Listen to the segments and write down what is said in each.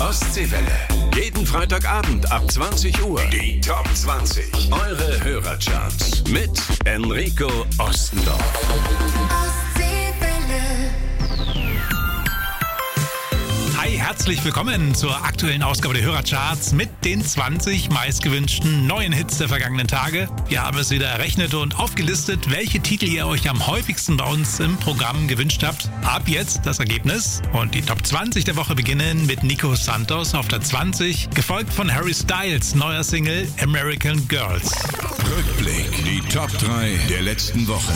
Ostseewelle. Jeden Freitagabend ab 20 Uhr. Die Top 20. Eure Hörercharts. Mit Enrico Ostendorf. Hi, herzlich willkommen zur aktuellen Ausgabe der Hörercharts mit den 20 meistgewünschten neuen Hits der vergangenen Tage. Wir haben es wieder errechnet und aufgelistet, welche Titel ihr euch am häufigsten bei uns im Programm gewünscht habt. Ab jetzt das Ergebnis. Und die Top 20 der Woche beginnen mit Nico Santos auf der 20, gefolgt von Harry Styles neuer Single American Girls. Rückblick. Die Top 3 der letzten Woche.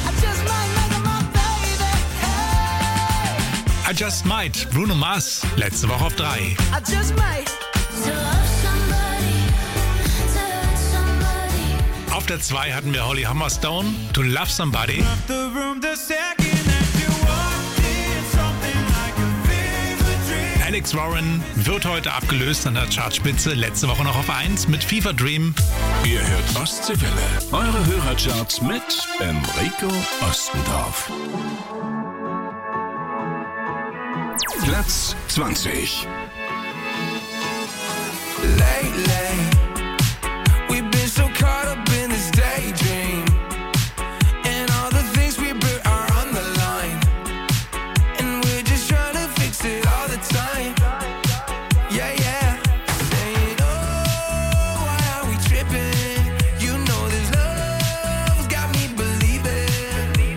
I Just Might, Bruno Mars, letzte Woche auf 3. Auf der 2 hatten wir Holly Humberstone, To Love Somebody. Alex Warren wird heute abgelöst an der Chartspitze, letzte Woche noch auf 1 mit Fever Dream. Ihr hört Ostseewelle. Eure Hörercharts mit Enrico Ostendorf. Platz 20. Lately, we've been so caught up in this daydream, and all the things we built are on the line, and we're just trying to fix it all the time. Yeah, yeah. Saying, oh, why are we tripping? You know this love's got me believing.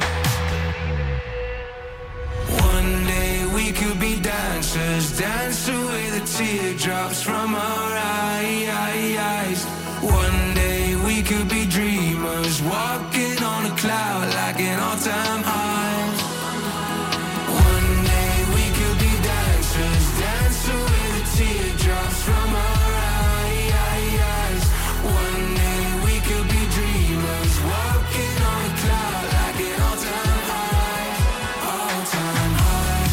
One day we could be dancers, dance away the teardrops from our eyes. One day we could be dreamers, walking on a cloud like an all-time high. One day we could be dancers, dance away the teardrops from our eyes. One day we could be dreamers, walking on a cloud like an all-time high, all-time high.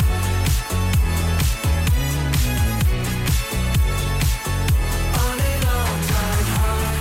On an all-time high.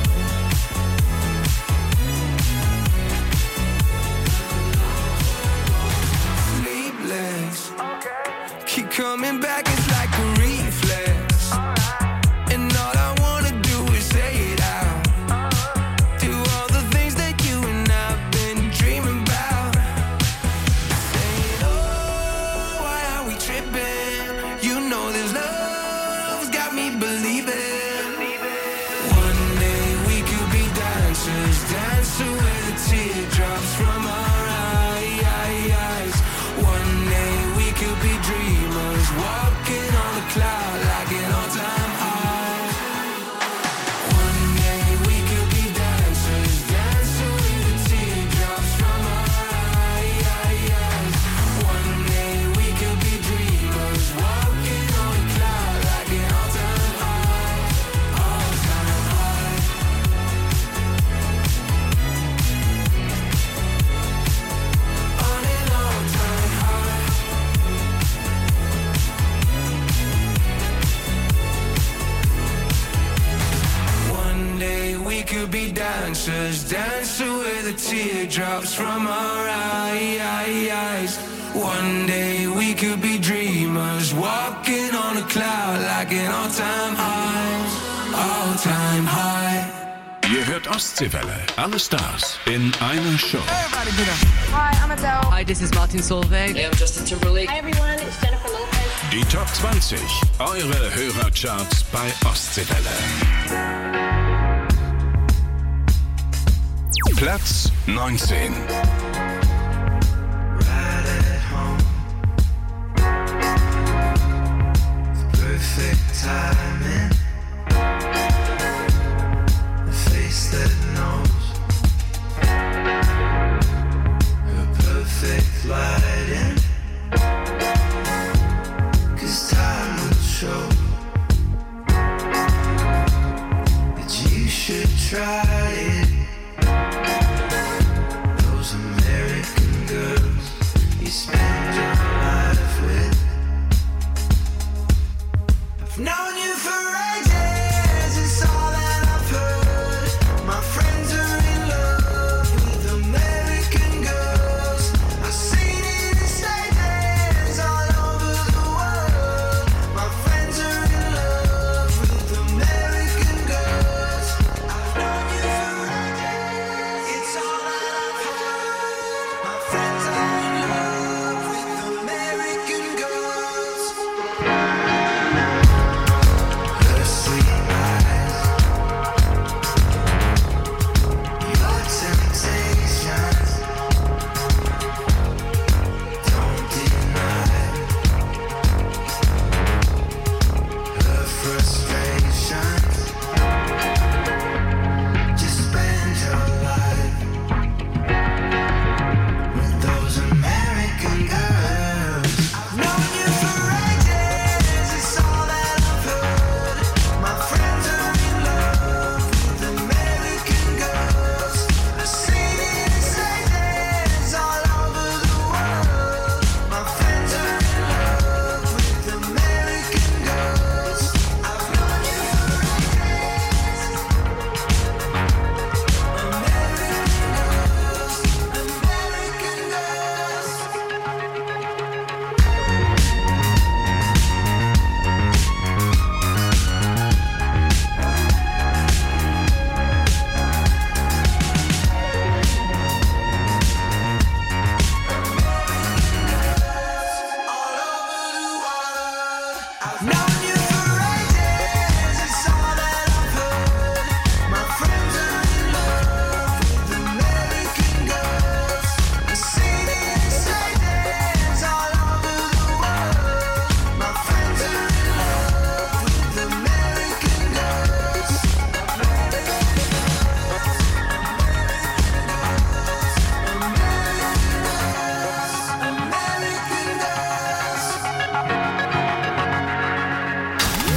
Sleepless. Keep coming back, it's like a reflex. And all I wanna do is say it out. Do all the things that you and I've been dreaming about. Saying, oh, why are we tripping? You know this love's got me believing. One day we could be dancers, dance away the teardrops from our eyes. One day we could be dreamers, walking on a cloud like an all-time high. One day we could be dancers, dance away the teardrops from our eyes. One day we could be dreamers, walking on a cloud like an all-time high, all-time high. On an all-time high. One day we could be dancers, dance away the teardrops from our eyes. One day we could be dreamers, walking on a cloud like an all-time high, all-time high. Ihr hört Ostseewelle. Alle Stars in einer Show. Everybody get up. Hi, I'm Adele. Hi, this is Martin Solveig. Hey, I'm Justin Timberlake. Hi everyone, it's Jennifer Lopez. Die Top 20. Eure Hörercharts bei Ostseewelle. Platz 19. Perfect timing. A face that knows. Your perfect lighting. 'Cause time will show that you should try it. Those are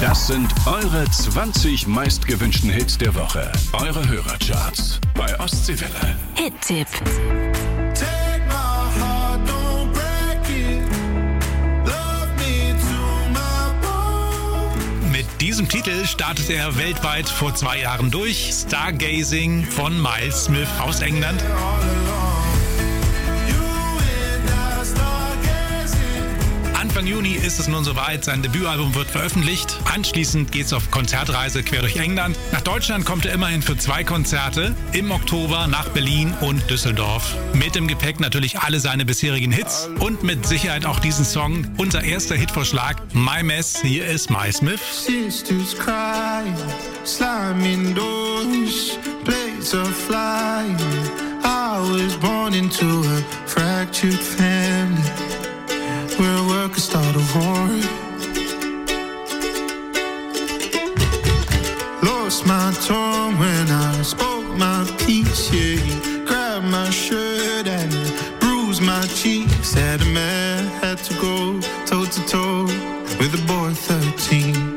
Das sind eure 20 meistgewünschten Hits der Woche. Eure Hörercharts bei Ostseewelle. Hit-Tipp. Take my heart, don't break it. Love me to my bone. Mit diesem Titel startete er weltweit vor 2 Jahren durch. Stargazing von Miles Smith aus England. Anfang Juni ist es nun soweit, sein Debütalbum wird veröffentlicht. Anschließend geht's auf Konzertreise quer durch England. Nach Deutschland kommt er immerhin für 2 Konzerte. Im Oktober nach Berlin und Düsseldorf. Mit im Gepäck natürlich alle seine bisherigen Hits und mit Sicherheit auch diesen Song. Unser erster Hitvorschlag, My Mess. Hier ist Miles Smith. Sisters crying, slamming doors, blades are flying. I was born into a fractured family, where work could start a war. Lost my tongue when I spoke my piece, yeah. You grabbed my shirt and bruised my cheeks. Said a man had to go toe to toe with a boy 13.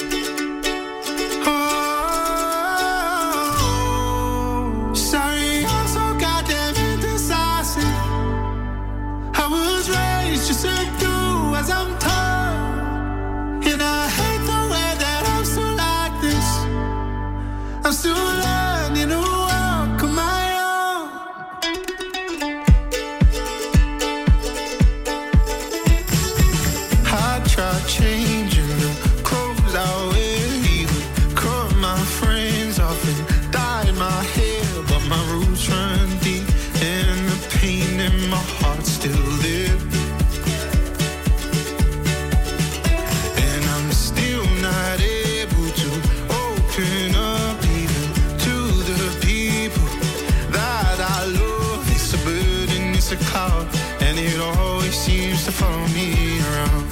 Oh, sorry, I'm so goddamn indecisive. I was raised just to do as I'm told, and I hate the way that I'm still like this. I'm still learning to walk on my own. I tried changing the clothes I wear, even cut my friends off and dyed my hair, but my roots run deep and the pain in my heart still there. And I'm still not able to open up even to the people that I love. It's a burden, it's a cloud, and it always seems to follow me around.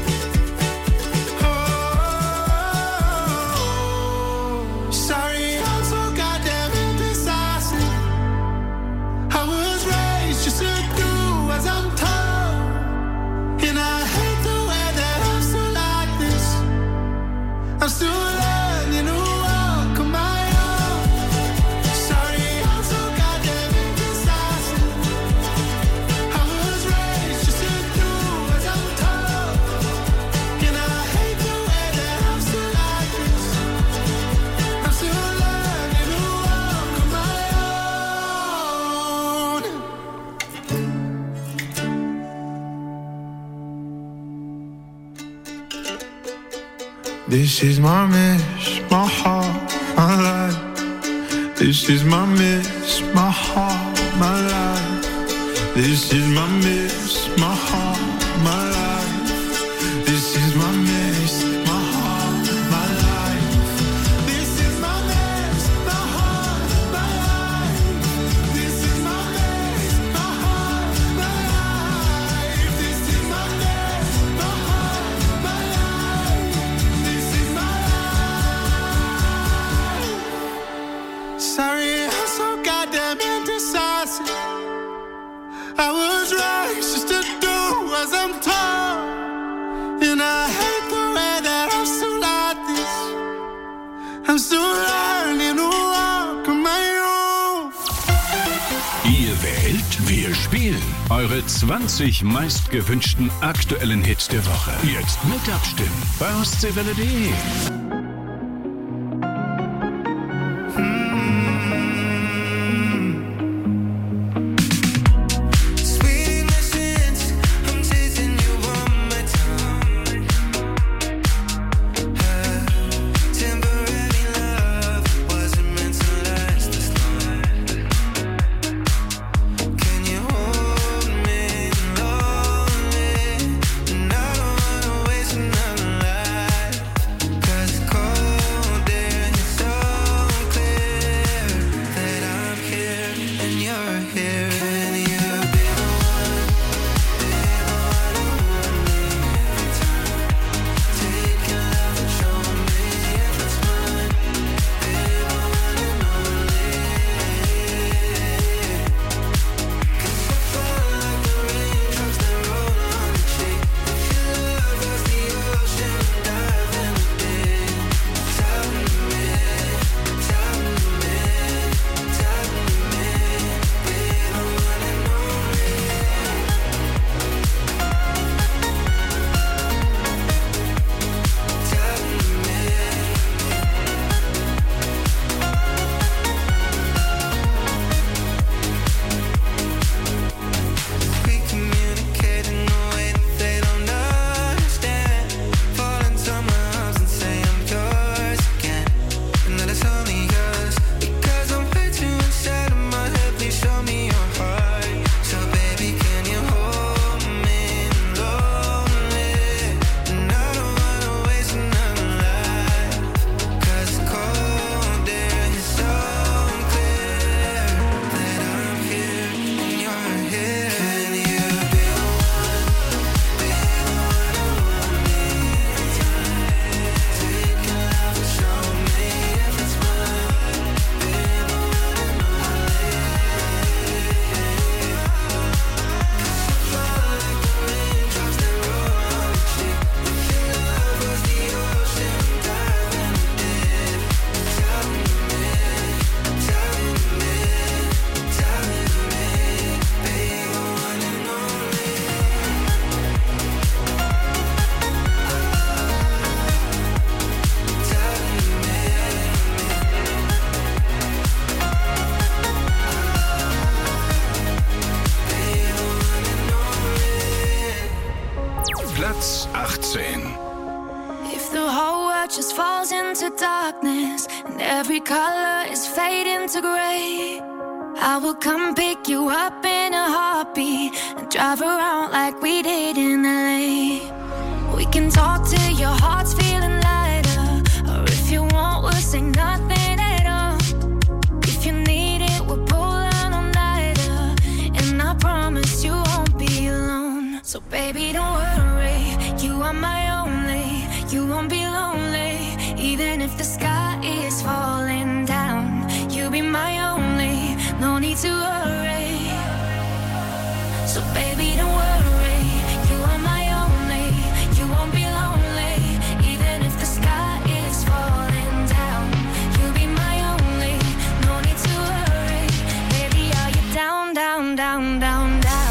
Oh, sorry, I'm so goddamn indecisive. I was raised just to do as I'm told, and I hate the way that I'm still like this. I'm still learning to walk on my own. Sorry, I'm so goddamn indecisive. I was raised just to do as I'm told, and I hate the way that I'm still like this. I'm still learning to walk on my own. This is my mess, my heart, my life. This is my mess, my heart, my life. This is my mess, my heart, my life. This is my mess, my heart, my life. This is my mess, my heart, my life. This is my mess, my heart, my life. This is my mess, my heart, my life. This is my life. Sorry, I'm so goddamn indecisive. I was raised just to do as I'm told, and I hate the way that I'm still like this. I'm still learning to walk on my own. Ihr wählt, wir spielen. Eure 20 meistgewünschten aktuellen Hits der Woche. Jetzt mit abstimmen bei ostseewelle.de. Sweet innocence, I'm chasing you one more time. Temporary love wasn't meant to last this long. Can you hold me lonely? And I don't wanna waste another life, 'cause it Platz 18. If the whole world just falls into darkness and every color is fading to gray, I will come pick you up in a heartbeat and drive around like we did in LA. We can talk till your heart's feeling lighter, or if you want, we'll say nothing at all. If you need it, we'll pull an all-nighter, and I promise you won't be alone. So baby, don't worry, you are my only. You won't be lonely, even if the sky is falling down. You'll be my only, no need to worry. So baby, don't worry, you are my only. You won't be lonely, even if the sky is falling down. You'll be my only, no need to worry. Baby, are you down, down, down, down, down?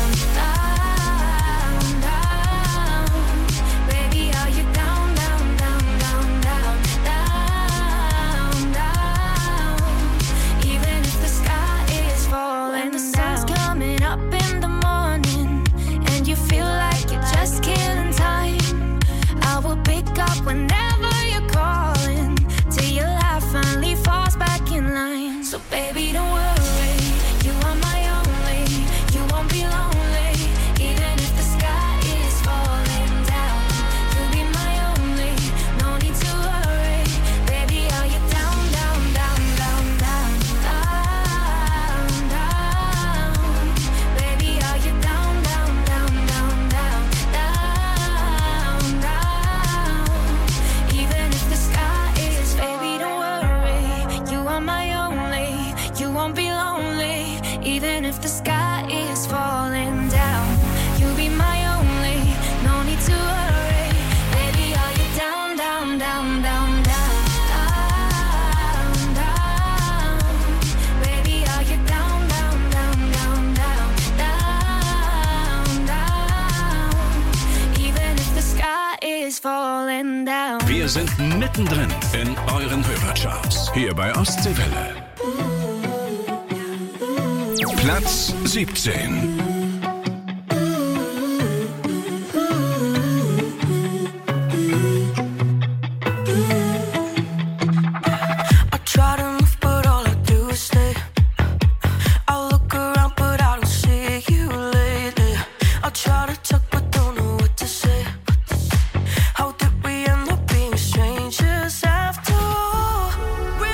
Whenever you're calling, till your life finally falls back in line. So baby, don't worry, you are my only. You won't be lonely, even if the sky is falling down. You'll be my only, no need to worry. Baby, are you down, down, down, down, down, down, down? Baby, are you down, down, down, down, down, down, down? Even if the sky is, baby, don't worry, you are my only. You won't be lonely, even if the sky is falling down. You'll be my only, no need to worry. Baby, are you down, down, down, down, down, down, down? Baby, are you down, down, down, down, down, down, down? Even if the sky is falling down. Wir sind mittendrin in euren Hörercharts. Hier bei Ostseewelle. Platz 17.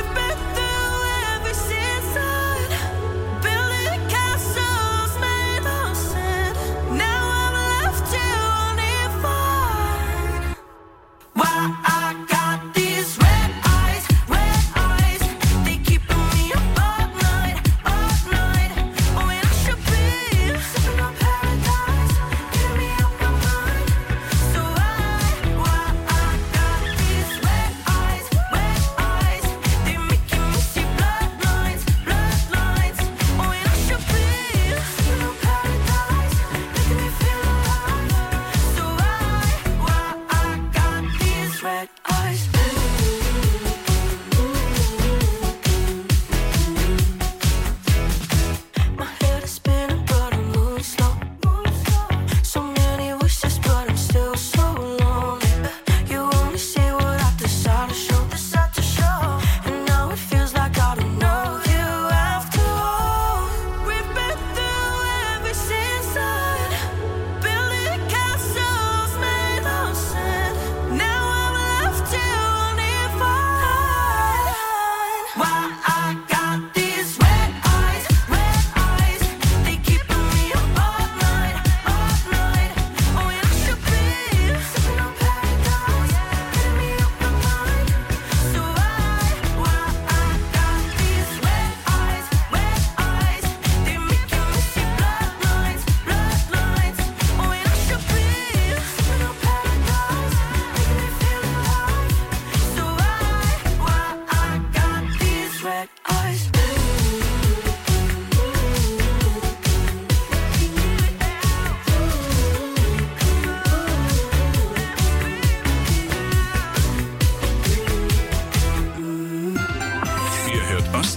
Building castles made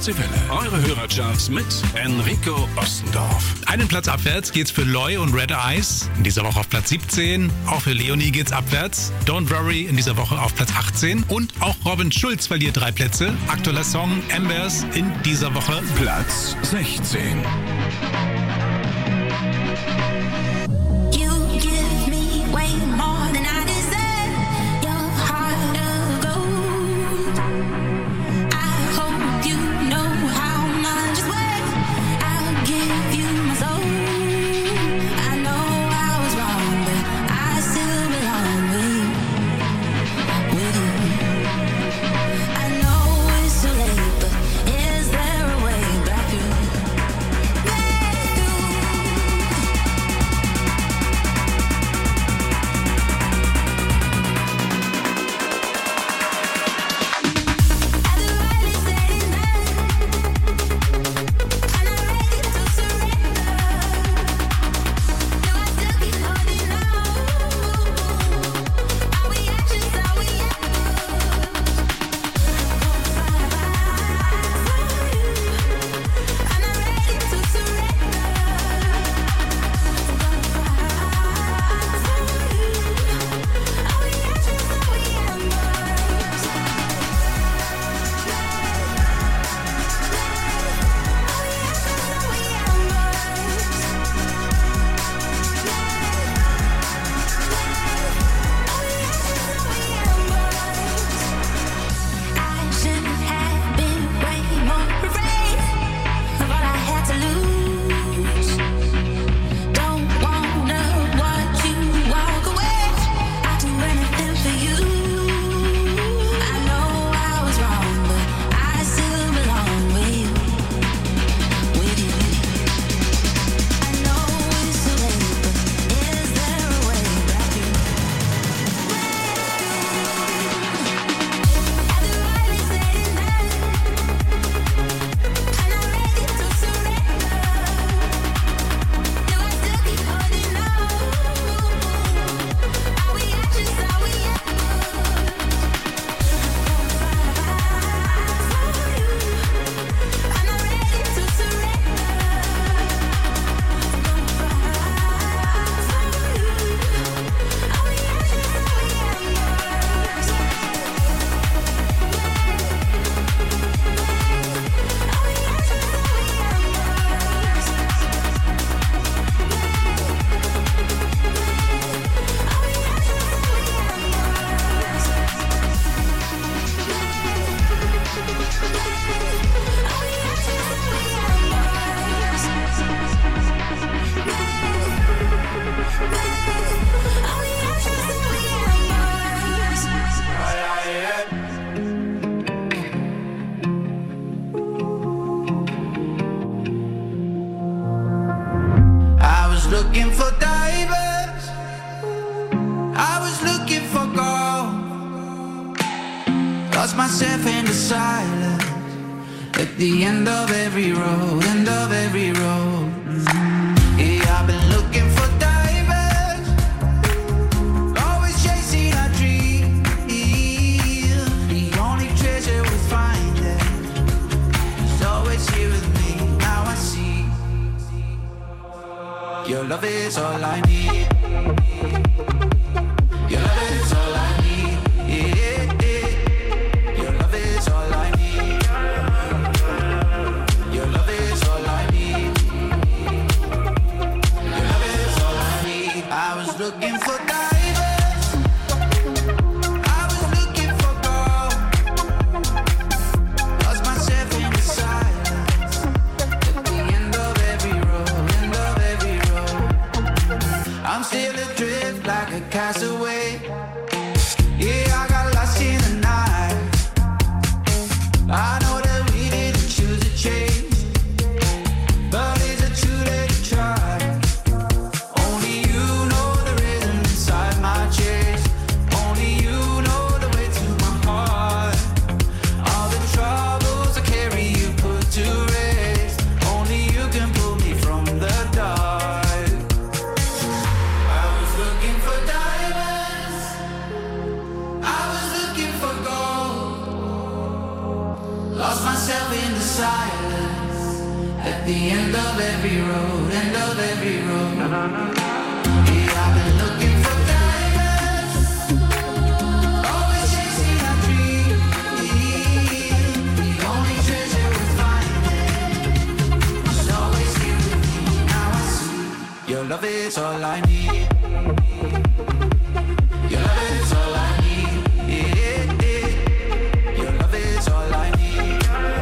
Deutsche Welle. Eure Hörercharts mit Enrico Ostendorf. Einen Platz abwärts geht's für Loy und Red Eyes. In dieser Woche auf Platz 17. Auch für Leonie geht's abwärts. Don't Worry in dieser Woche auf Platz 18. Und auch Robin Schulz verliert 3 Plätze. Aktueller Song Embers in dieser Woche Platz 16. Looking for diamonds, I was looking for gold. Lost myself in the silence at the end of every road, end of every road. Yeah, I've been looking for diamonds, always chasing a dream. The only treasure we find is always here with me. Now I see your love is all I need. Your love is all I need. Yeah, yeah. Your love is all I need. Your love is all I need. Your love is all I need. I was looking for diamonds, I was looking for gold. Lost myself in the silence at the end of every road, end of every road. I'm still adrift like a castaway. Yeah, I got lost in the night. I know that we didn't choose to change, but is it too late to try? Only you know the rhythm inside my chest. Only you know the way to my heart. All the troubles I carry you put to rest. Only you can pull me from the dark. I was looking for diamonds, I was looking for gold. the end of every road, end of every road. Yeah, I've been looking for diamonds, always chasing a dream. The only treasure we find is always here with me. Now I see your love is all I need. Your love is all I need. Yeah. Your love is all I need.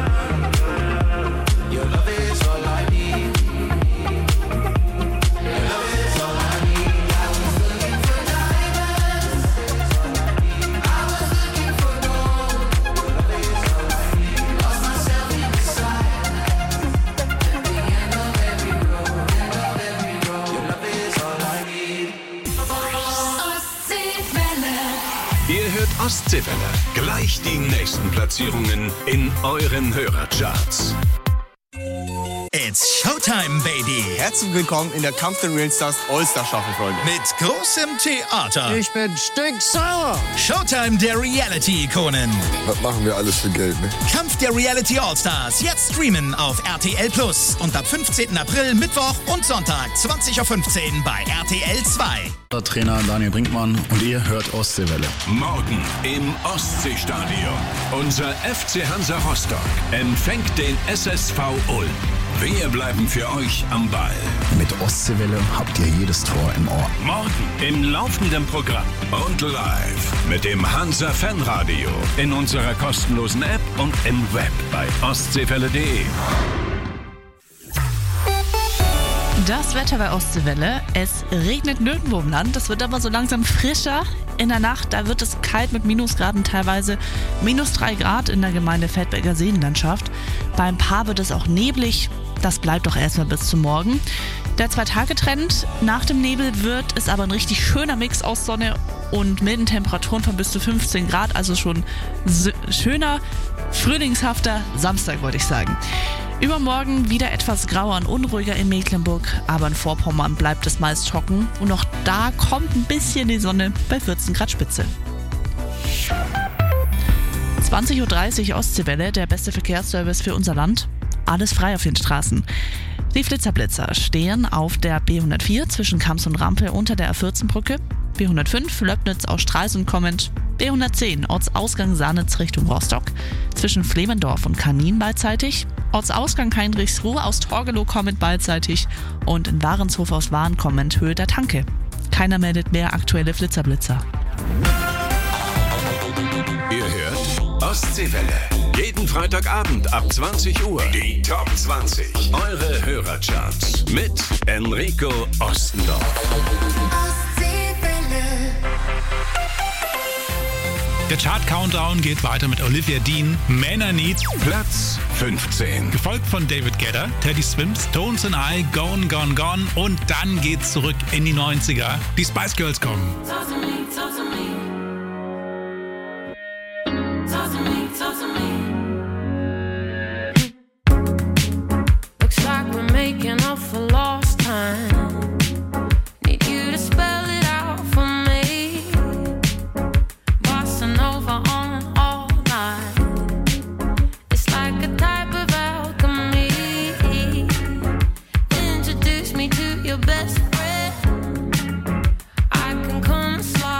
Your love is all I need. Your love is all I need. I was looking for diamonds. I was looking for gold. Your love is all I need. Lost myself in the silence. At the end of every road, end of every road. Your love is all I need. Ihr hört Ostseewelle. Gleich die nächsten Platzierungen in euren Hörercharts. It's Showtime, baby! Herzlich willkommen in der Kampf der Real Stars All-Star-Staffel, Freunde. Mit großem Theater. Ich bin stinksauer. Showtime der Reality-Ikonen. Was machen wir alles für Geld, ne? Kampf der Reality All-Stars. Jetzt streamen auf RTL Plus. Und ab 15. April, Mittwoch und Sonntag, 20.15 Uhr bei RTL 2. Trainer Daniel Brinkmann und ihr hört Ostseewelle. Morgen im Ostseestadion. Unser FC Hansa Rostock empfängt den SSV Ulm. Wir bleiben für euch am Ball. Mit Ostseewelle habt ihr jedes Tor im Ohr. Morgen im laufenden Programm und live mit dem Hansa Fanradio in unserer kostenlosen App und im Web bei ostseewelle.de. Das Wetter bei Ostseewelle. Es regnet nirgendwo im Land. Es wird aber so langsam frischer. In der Nacht, da wird es kalt mit Minusgraden, teilweise -3 Grad in der Gemeinde Feldberger Seenlandschaft. Beim Paar wird es auch neblig. Das bleibt doch erstmal bis zum Morgen. Der 2-Tage-Trend. Nach dem Nebel wird es aber ein richtig schöner Mix aus Sonne und milden Temperaturen von bis zu 15 Grad. Also schon schöner, frühlingshafter Samstag, wollte ich sagen. Übermorgen wieder etwas grauer und unruhiger in Mecklenburg, aber in Vorpommern bleibt es meist trocken und auch da kommt ein bisschen die Sonne bei 14 Grad Spitze. 20.30 Uhr Ostseewelle, der beste Verkehrsservice für unser Land. Alles frei auf den Straßen. Die Flitzer stehen auf der B104 zwischen Kams und Rampe unter der A14-Brücke, B105 Löbnitz aus Stralsund kommend, B110 Ortsausgang Sanitz Richtung Rostock, zwischen Flemendorf und Kanin beidseitig, Ortsausgang Heinrichsruhe aus Torgelow kommend beidseitig und in Warenshof aus Waren kommend Höhe der Tanke. Keiner meldet mehr aktuelle Flitzer. Ihr hört Ostseewelle. Jeden Freitagabend ab 20 Uhr. Die Top 20. Eure Hörercharts mit Enrico Ostendorf. Der Chart-Countdown geht weiter mit Olivia Dean, Man I Need, Platz 15. gefolgt von David Guetta, Teddy Swims, Tones and I, Gone, Gone, Gone und dann geht's zurück in die 90er. Die Spice Girls kommen. Looks like we're making up for lost time. Need you to spell it out for me. Bossing over on all night. It's like a type of alchemy. Introduce me to your best friend. I can come slide.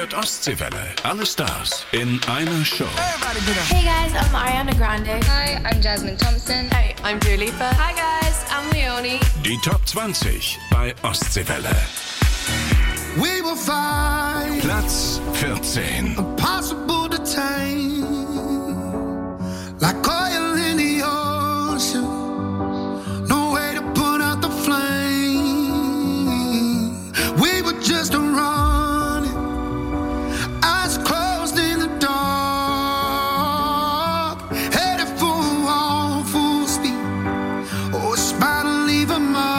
hört Ostseewelle. Alle Stars in einer Show. Hey guys, I'm Ariana Grande. Hi, I'm Jasmine Thompson. Hey, I'm Dua Lipa. Hi guys, I'm Leonie. Die Top 20 bei Ostseewelle. We will find Platz 14. impossible to tame, like oil in the ocean. No way to put out the flame. We were just running, eyes closed in the dark, headed for a wall full speed. Oh, it's about to leave a mark.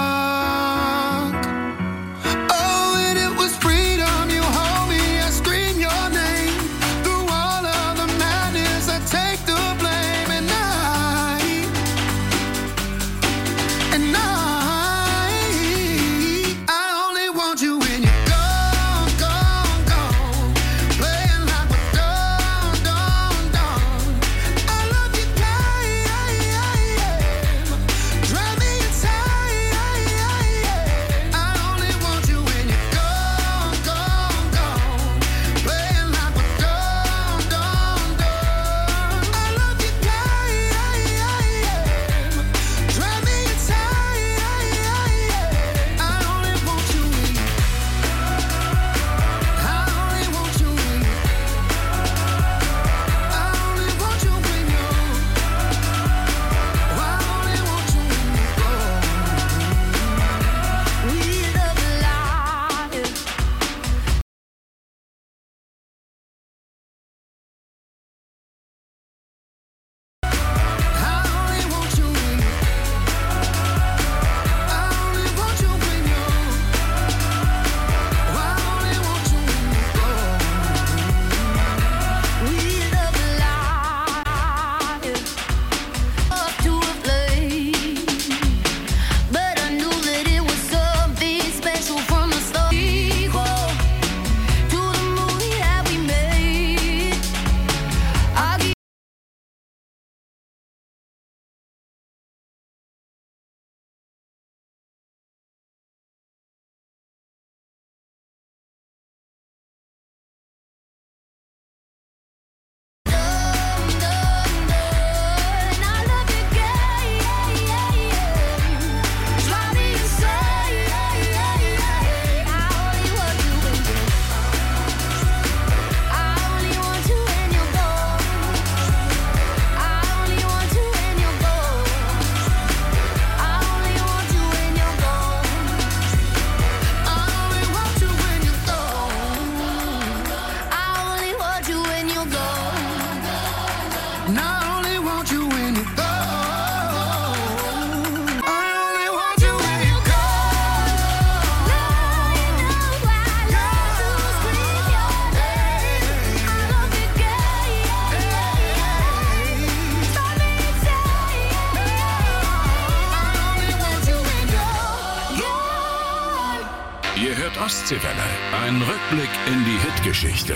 Ihr hört Ostseewelle. Ein Rückblick in die Hitgeschichte.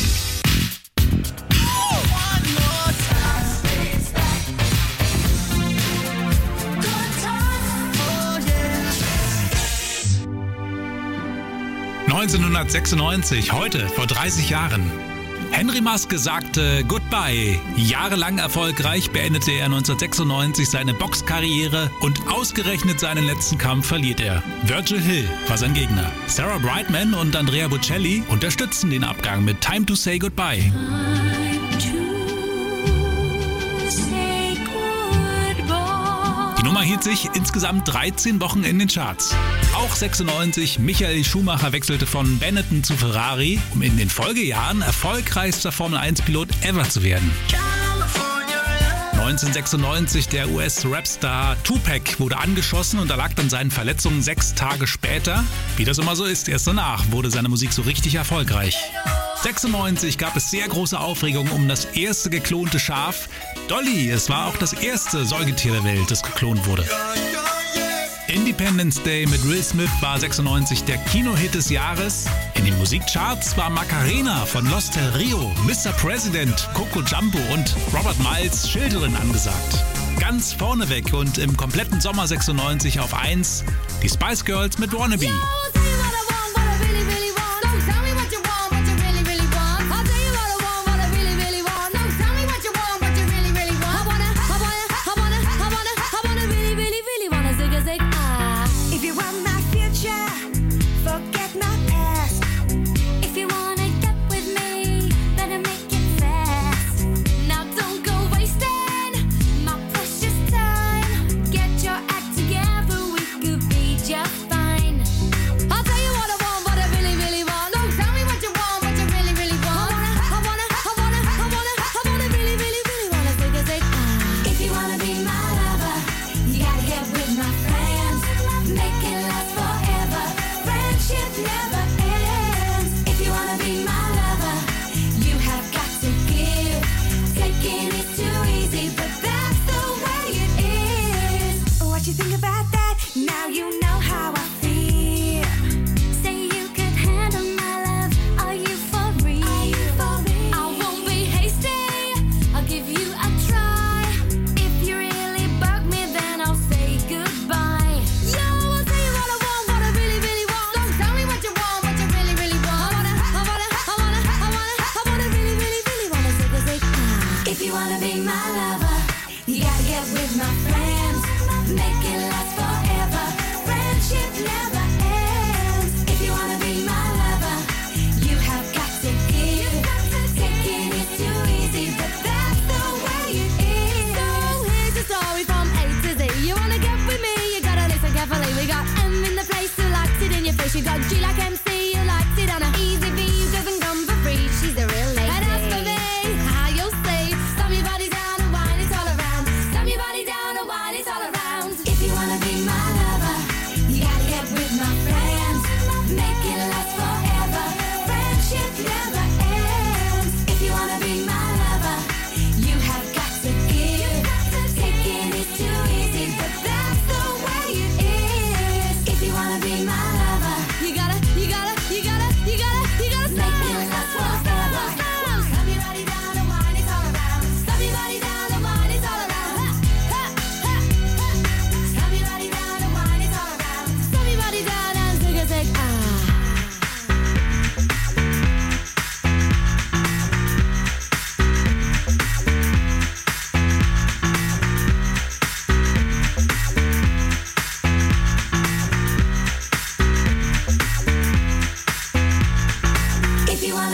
...1996, heute, vor 30 Jahren. Henry Maske sagte Goodbye. Jahrelang erfolgreich beendete er 1996 seine Boxkarriere und ausgerechnet seinen letzten Kampf verliert er. Virgil Hill war sein Gegner. Sarah Brightman und Andrea Bocelli unterstützen den Abgang mit Time to Say Goodbye. Die Nummer hielt sich insgesamt 13 Wochen in den Charts. Auch 96, Michael Schumacher wechselte von Benetton zu Ferrari, um in den Folgejahren erfolgreichster Formel-1-Pilot ever zu werden. 1996, der US-Rapstar Tupac wurde angeschossen und erlag dann seinen Verletzungen 6 Tage später. Wie das immer so ist, erst danach wurde seine Musik so richtig erfolgreich. 96 gab es sehr große Aufregung um das erste geklonte Schaf. Dolly, es war auch das erste Säugetier der Welt, das geklont wurde. Independence Day mit Will Smith war 96 der Kinohit des Jahres. In den Musikcharts war Macarena von Los Del Rio, Mr. President, Coco Jumbo und Robert Miles Children angesagt. Ganz vorneweg und im kompletten Sommer 96 auf 1 die Spice Girls mit Wannabe.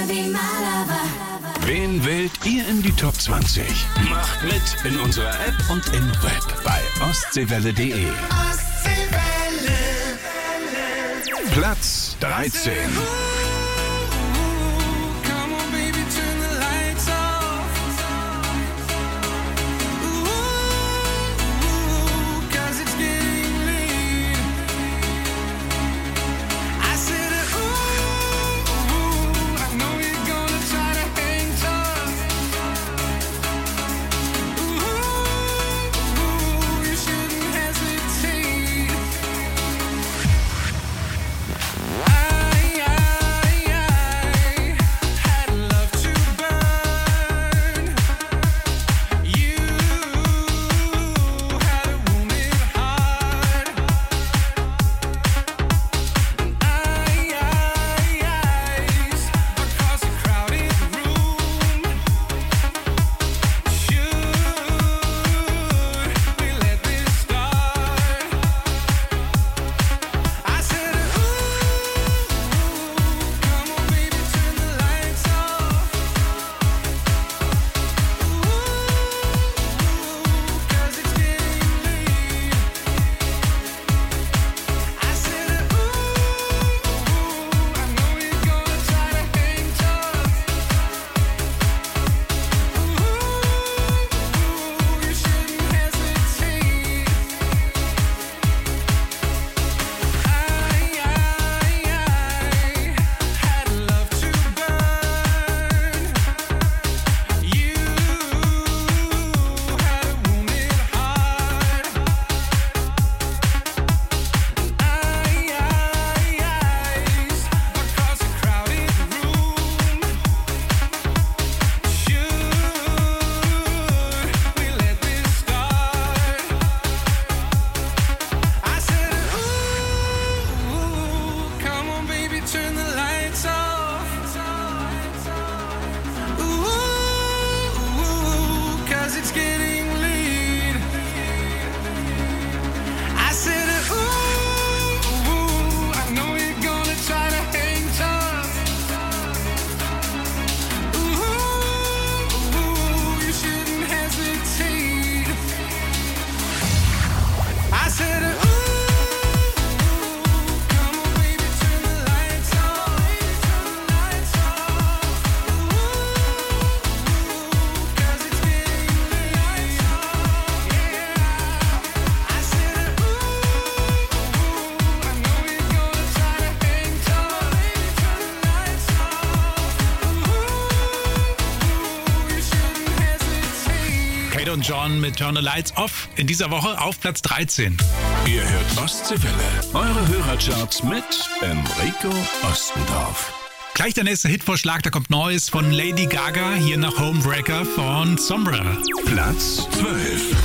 Wen wählt ihr in die Top 20? Macht mit in unserer App und im Web bei ostseewelle.de. Platz 13. Und John mit Turn the Lights Off in dieser Woche auf Platz 13. Ihr hört Ostseewelle, eure Hörercharts mit Enrico Ostendorf. Gleich der nächste Hitvorschlag, da kommt Neues von Lady Gaga, hier nach Homebreaker von Sombra. Platz 12.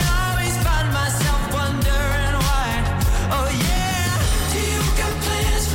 Plans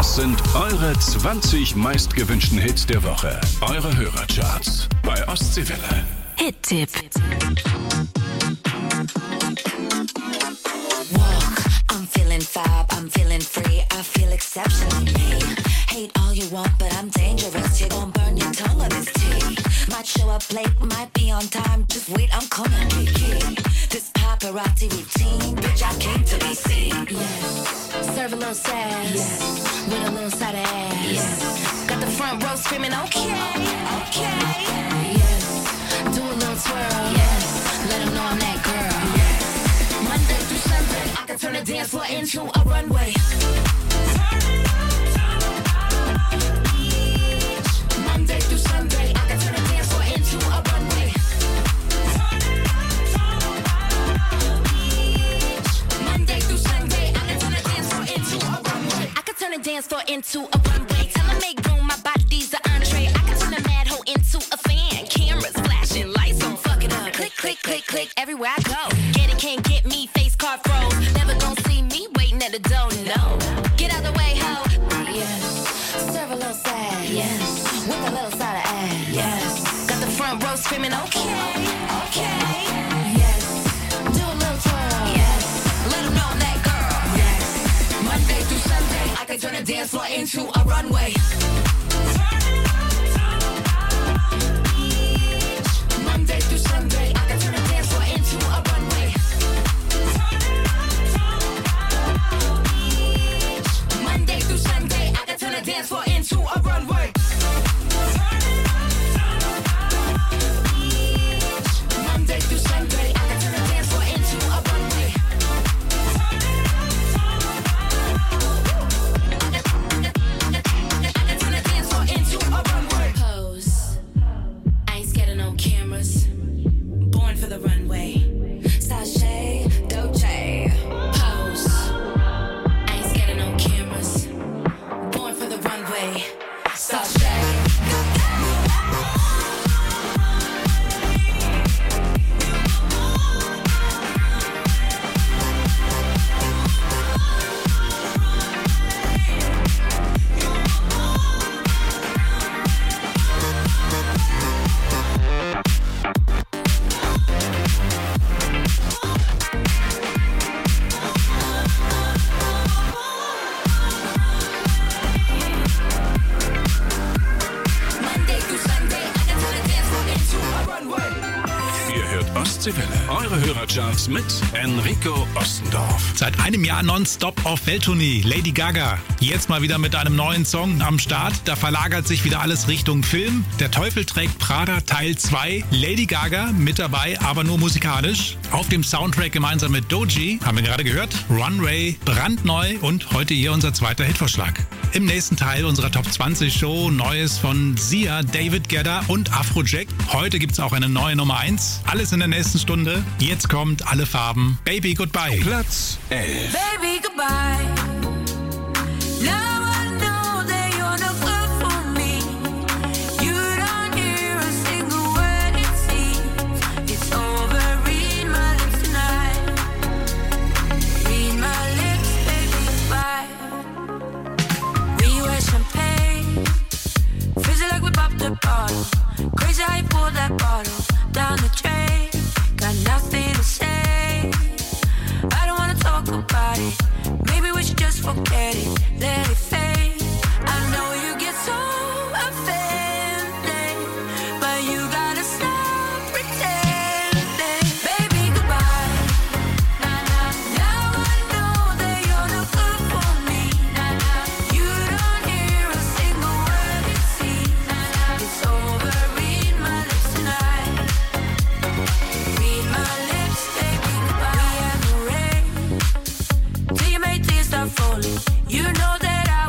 Das sind eure 20 meistgewünschten Hits der Woche. Eure Hörercharts bei Ostseewelle. Hit-Tipp. Walk, I'm feeling fab, I'm feeling free, I feel exceptionally me. Hate all you want, but I'm dangerous. You're gonna burn your tongue on this tea. Might show up late, might be on time. Just wait, I'm coming, be key. This paparazzi routine, bitch, I came to be seen. Yeah. Serve a little sass, with a little side of ass. Got the front row screaming, okay, okay. Yes. Do a little twirl, let them know I'm that girl. Monday through Sunday, I can turn the dance floor into a runway. Monday through Sunday, I can turn the dance floor into a runway. Monday through Sunday, I can turn the dance floor into a runway. I can turn the dance floor into a runway. Tell them make room, my body's the entree. I can turn a mad hoe into a fan. Cameras flashing, lights on, fuck it up. Click, click, click, click, everywhere I go. Get it, can't get me, face card froze. Never gonna see me waiting at the door, no. Get out the way, ho. Yes. Serve a little sad, yes. With a little side of ass, yes. Got the front row screaming, okay, okay. Yes. Do a little twirl, yes. Let them know I'm that girl, yes. Monday through Sunday, I can turn the dance floor into a runway. Monday through Sunday, I can turn the dance floor into a runway. Monday through Sunday, I can turn the dance floor into a runway. Monday through Sunday, I can turn the dance floor into a runway. I can turn the dance floor into a runway. Pose. I ain't scared of no cameras. Born for the runway. Sashay, Doje. Pose. I ain't scared of no cameras. Born for the runway. Sashay. Ostseewelle. Eure Hörercharts mit Enrico Ostendorf. Seit einem Jahr nonstop auf Welttournee. Lady Gaga. Jetzt mal wieder mit einem neuen Song am Start. Da verlagert sich wieder alles Richtung Film. Der Teufel trägt Prada Teil 2. Lady Gaga mit dabei, aber nur musikalisch. Auf dem Soundtrack gemeinsam mit Doji, haben wir gerade gehört, Runway, brandneu und heute hier unser zweiter Hitvorschlag. Im nächsten Teil unserer Top 20 Show Neues von Sia, David Guetta und Afrojack. Heute gibt's auch eine neue Nummer 1. Alles in der nächsten Stunde. Jetzt kommt Alle Farben. Baby Goodbye. Platz 11. Baby goodbye. Now I know that you're not good for me. You don't hear a single word it seems. It's over, read my lips tonight. Read my lips, baby goodbye. We were champagne, fizzy like we popped the bottle. Crazy how you pulled that bottle down the drain. Got nothing to say. I don't wanna talk about it. Maybe we should just forget it. Let it fade. I know you get so offended, but you gotta stop pretending. Baby, goodbye. Nah, nah. Now I know that you're not good for me. Nah, nah. You don't hear a single word it seems. Nah, nah. It's over. Read my lips tonight. Read my lips, baby, goodbye. We had no rain till you made tears start falling. You know that I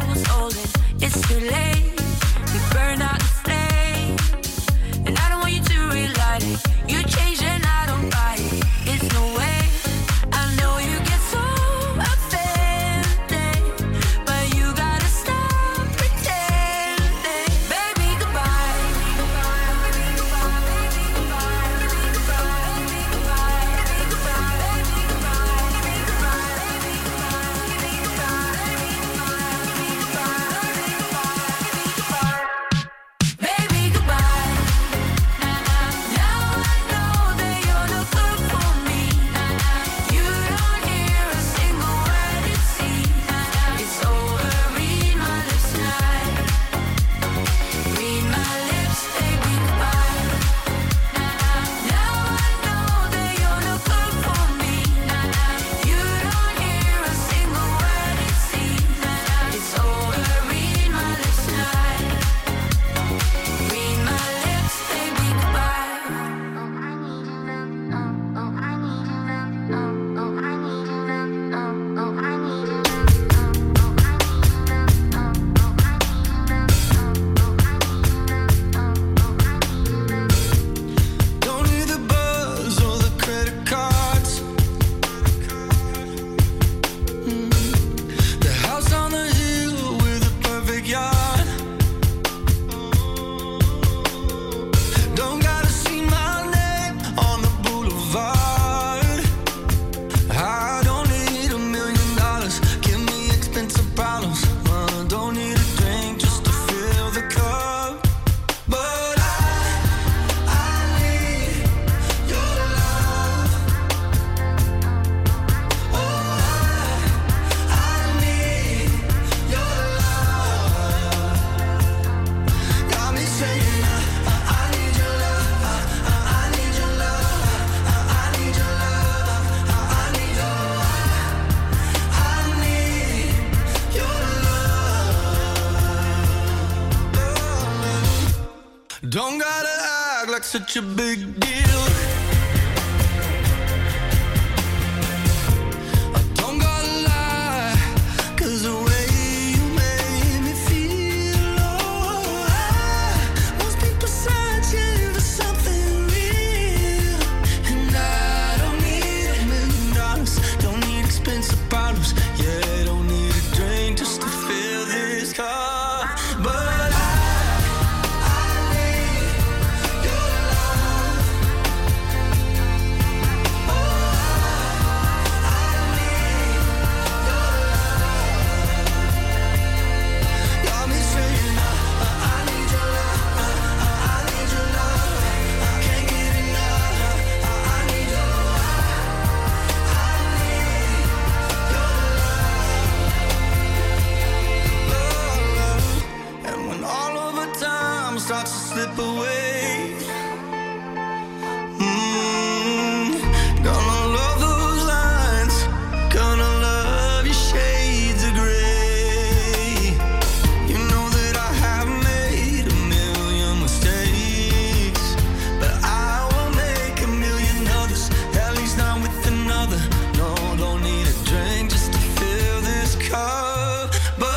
like such a big deal. I don't gotta lie, 'cause the way you made me feel, oh, most people searching for something real, and I don't need $1 million, don't need expensive bottles, yeah, don't need a drink just to fill this cup, but starts to slip away. Gonna love those lines, gonna love your shades of gray. You know that I have made a million mistakes, but I will make a million others, at least not with another. No, don't need a drink just to fill this cup, but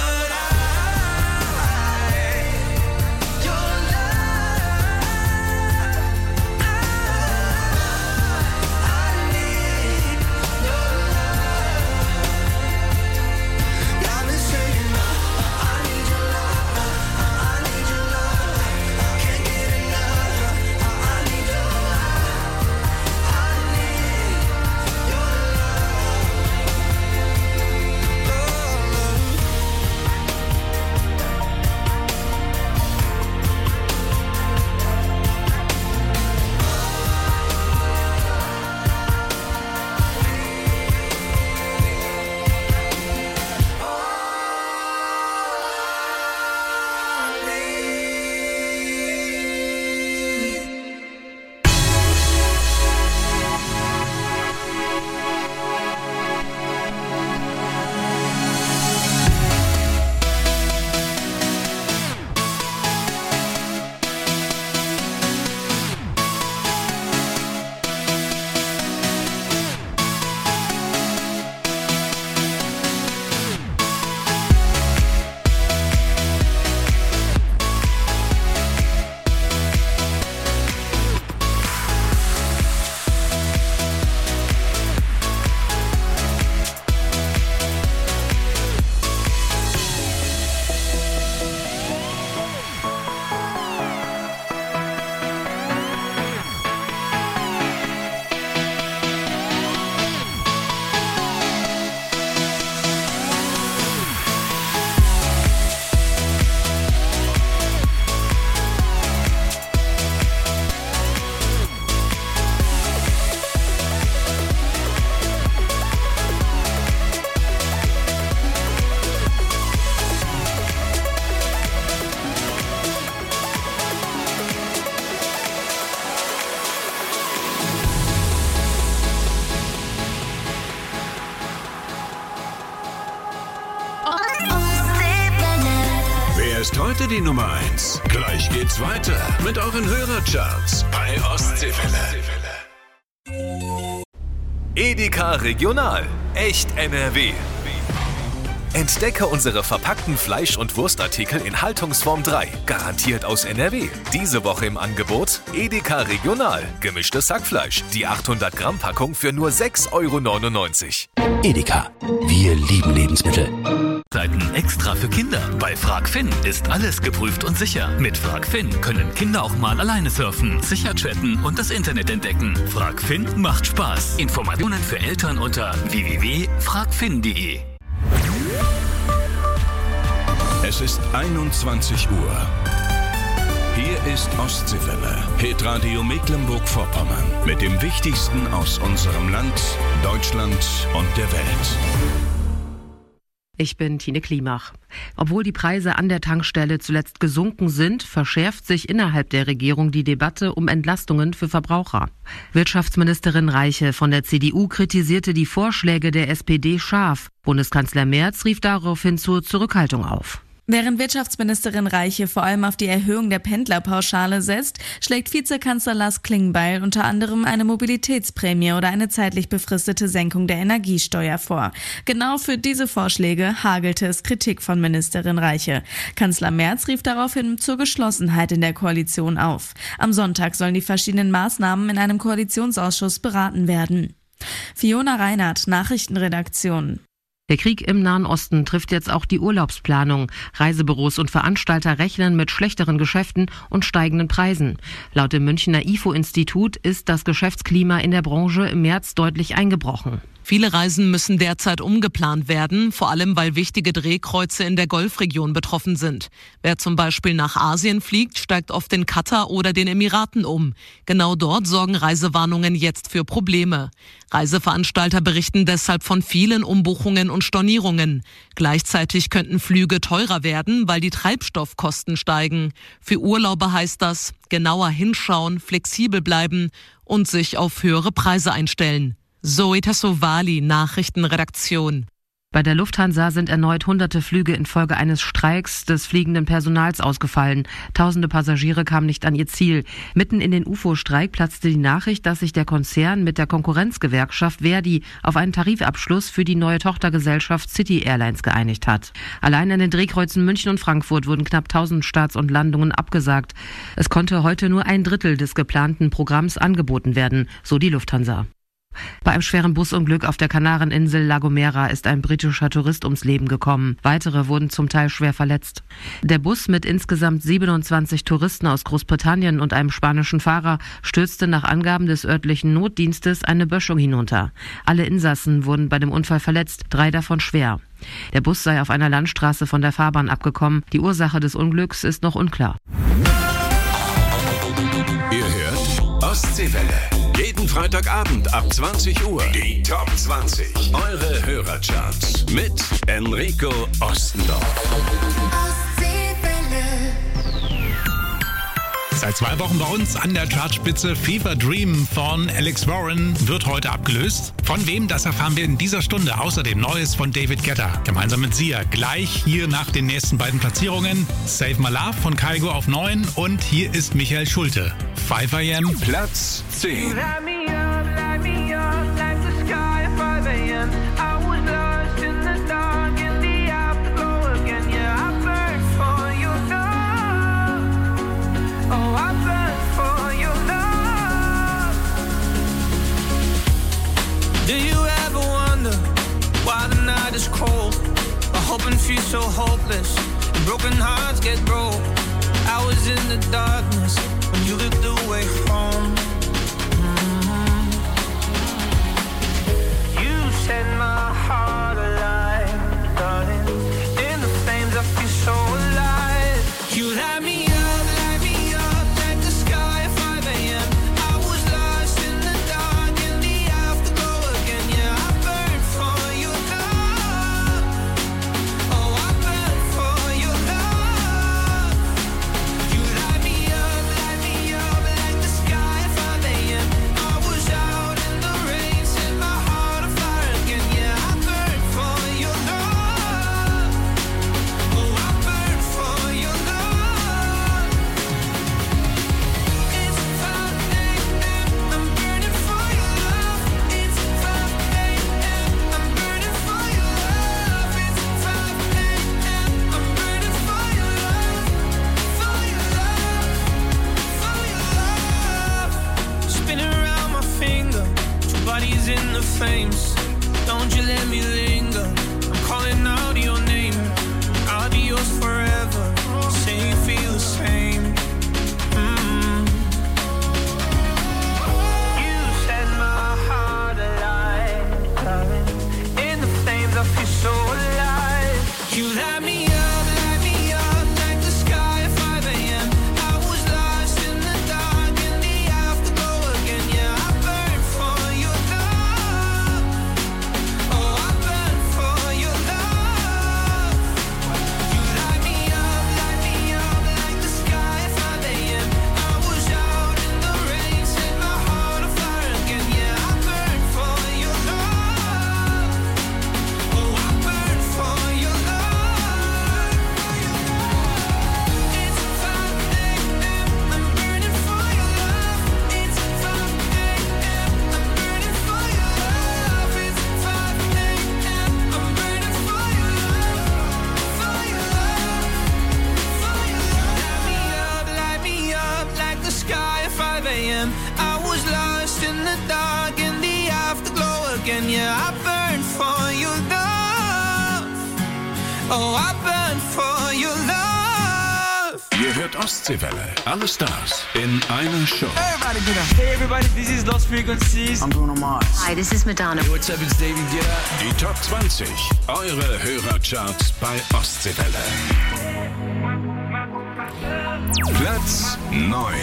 ist heute die Nummer 1. Gleich geht's weiter mit euren Hörercharts bei Ostseewelle. Edeka Regional. Echt NRW. Entdecke unsere verpackten Fleisch- und Wurstartikel in Haltungsform 3. Garantiert aus NRW. Diese Woche im Angebot Edeka Regional. Gemischtes Hackfleisch. Die 800 Gramm Packung für nur 6,99 €. Edeka. Wir lieben Lebensmittel. Seiten extra für Kinder. Bei FragFin ist alles geprüft und sicher. Mit FragFin können Kinder auch mal alleine surfen, sicher chatten und das Internet entdecken. FragFin macht Spaß. Informationen für Eltern unter www.fragfin.de. Es ist 21 Uhr. Hier ist Ostseewelle, Hitradio Mecklenburg-Vorpommern. Mit dem Wichtigsten aus unserem Land, Deutschland und der Welt. Ich bin Tine Klimach. Obwohl die Preise an der Tankstelle zuletzt gesunken sind, verschärft sich innerhalb der Regierung die Debatte um Entlastungen für Verbraucher. Wirtschaftsministerin Reiche von der CDU kritisierte die Vorschläge der SPD scharf. Bundeskanzler Merz rief daraufhin zur Zurückhaltung auf. Während Wirtschaftsministerin Reiche vor allem auf die Erhöhung der Pendlerpauschale setzt, schlägt Vizekanzler Lars Klingbeil unter anderem eine Mobilitätsprämie oder eine zeitlich befristete Senkung der Energiesteuer vor. Genau für diese Vorschläge hagelte es Kritik von Ministerin Reiche. Kanzler Merz rief daraufhin zur Geschlossenheit in der Koalition auf. Am Sonntag sollen die verschiedenen Maßnahmen in einem Koalitionsausschuss beraten werden. Fiona Reinhardt, Nachrichtenredaktion. Der Krieg im Nahen Osten trifft jetzt auch die Urlaubsplanung. Reisebüros und Veranstalter rechnen mit schlechteren Geschäften und steigenden Preisen. Laut dem Münchner IFO-Institut ist das Geschäftsklima in der Branche im März deutlich eingebrochen. Viele Reisen müssen derzeit umgeplant werden, vor allem weil wichtige Drehkreuze in der Golfregion betroffen sind. Wer zum Beispiel nach Asien fliegt, steigt oft in Katar oder den Emiraten um. Genau dort sorgen Reisewarnungen jetzt für Probleme. Reiseveranstalter berichten deshalb von vielen Umbuchungen und Stornierungen. Gleichzeitig könnten Flüge teurer werden, weil die Treibstoffkosten steigen. Für Urlauber heißt das, genauer hinschauen, flexibel bleiben und sich auf höhere Preise einstellen. Zoe Tassovali, Nachrichtenredaktion. Bei der Lufthansa sind erneut hunderte Flüge infolge eines Streiks des fliegenden Personals ausgefallen. Tausende Passagiere kamen nicht an ihr Ziel. Mitten in den UFO-Streik platzte die Nachricht, dass sich der Konzern mit der Konkurrenzgewerkschaft Verdi auf einen Tarifabschluss für die neue Tochtergesellschaft City Airlines geeinigt hat. Allein an den Drehkreuzen München und Frankfurt wurden knapp 1000 Starts und Landungen abgesagt. Es konnte heute nur ein Drittel des geplanten Programms angeboten werden, so die Lufthansa. Bei einem schweren Busunglück auf der Kanareninsel La Gomera ist ein britischer Tourist ums Leben gekommen. Weitere wurden zum Teil schwer verletzt. Der Bus mit insgesamt 27 Touristen aus Großbritannien und einem spanischen Fahrer stürzte nach Angaben des örtlichen Notdienstes eine Böschung hinunter. Alle Insassen wurden bei dem Unfall verletzt, 3 davon schwer. Der Bus sei auf einer Landstraße von der Fahrbahn abgekommen. Die Ursache des Unglücks ist noch unklar. Ihr hört Ostseewelle. Jeden Freitagabend ab 20 Uhr. Die Top 20. Eure Hörercharts. Mit Enrico Ostendorf. Seit 2 Wochen bei uns an der Chartspitze. Fever Dream von Alex Warren wird heute abgelöst. Von wem, das erfahren wir in dieser Stunde. Außerdem Neues von David Guetta. Gemeinsam mit Sia. Gleich hier nach den nächsten beiden Platzierungen. Save My Love von Kygo auf 9. Und hier ist Michael Schulte. 5 AM. Platz 10. Do you ever wonder why the night is cold? But hoping feels so hopeless, and broken hearts get broke. Hours in the darkness when you look the way home. You set my heart alive, darling. In the flames I feel so alive. You light me up. Oh, I burn for your love. Ihr hört Ostseewelle. Alle Stars in einer Show. Everybody get up. Hey everybody, this is Lost Frequencies. I'm Bruno Mars. Hi, this is Madonna. Hey, what's up, it's David Guetta. Die Top 20. Eure Hörercharts bei Ostseewelle. Platz 9.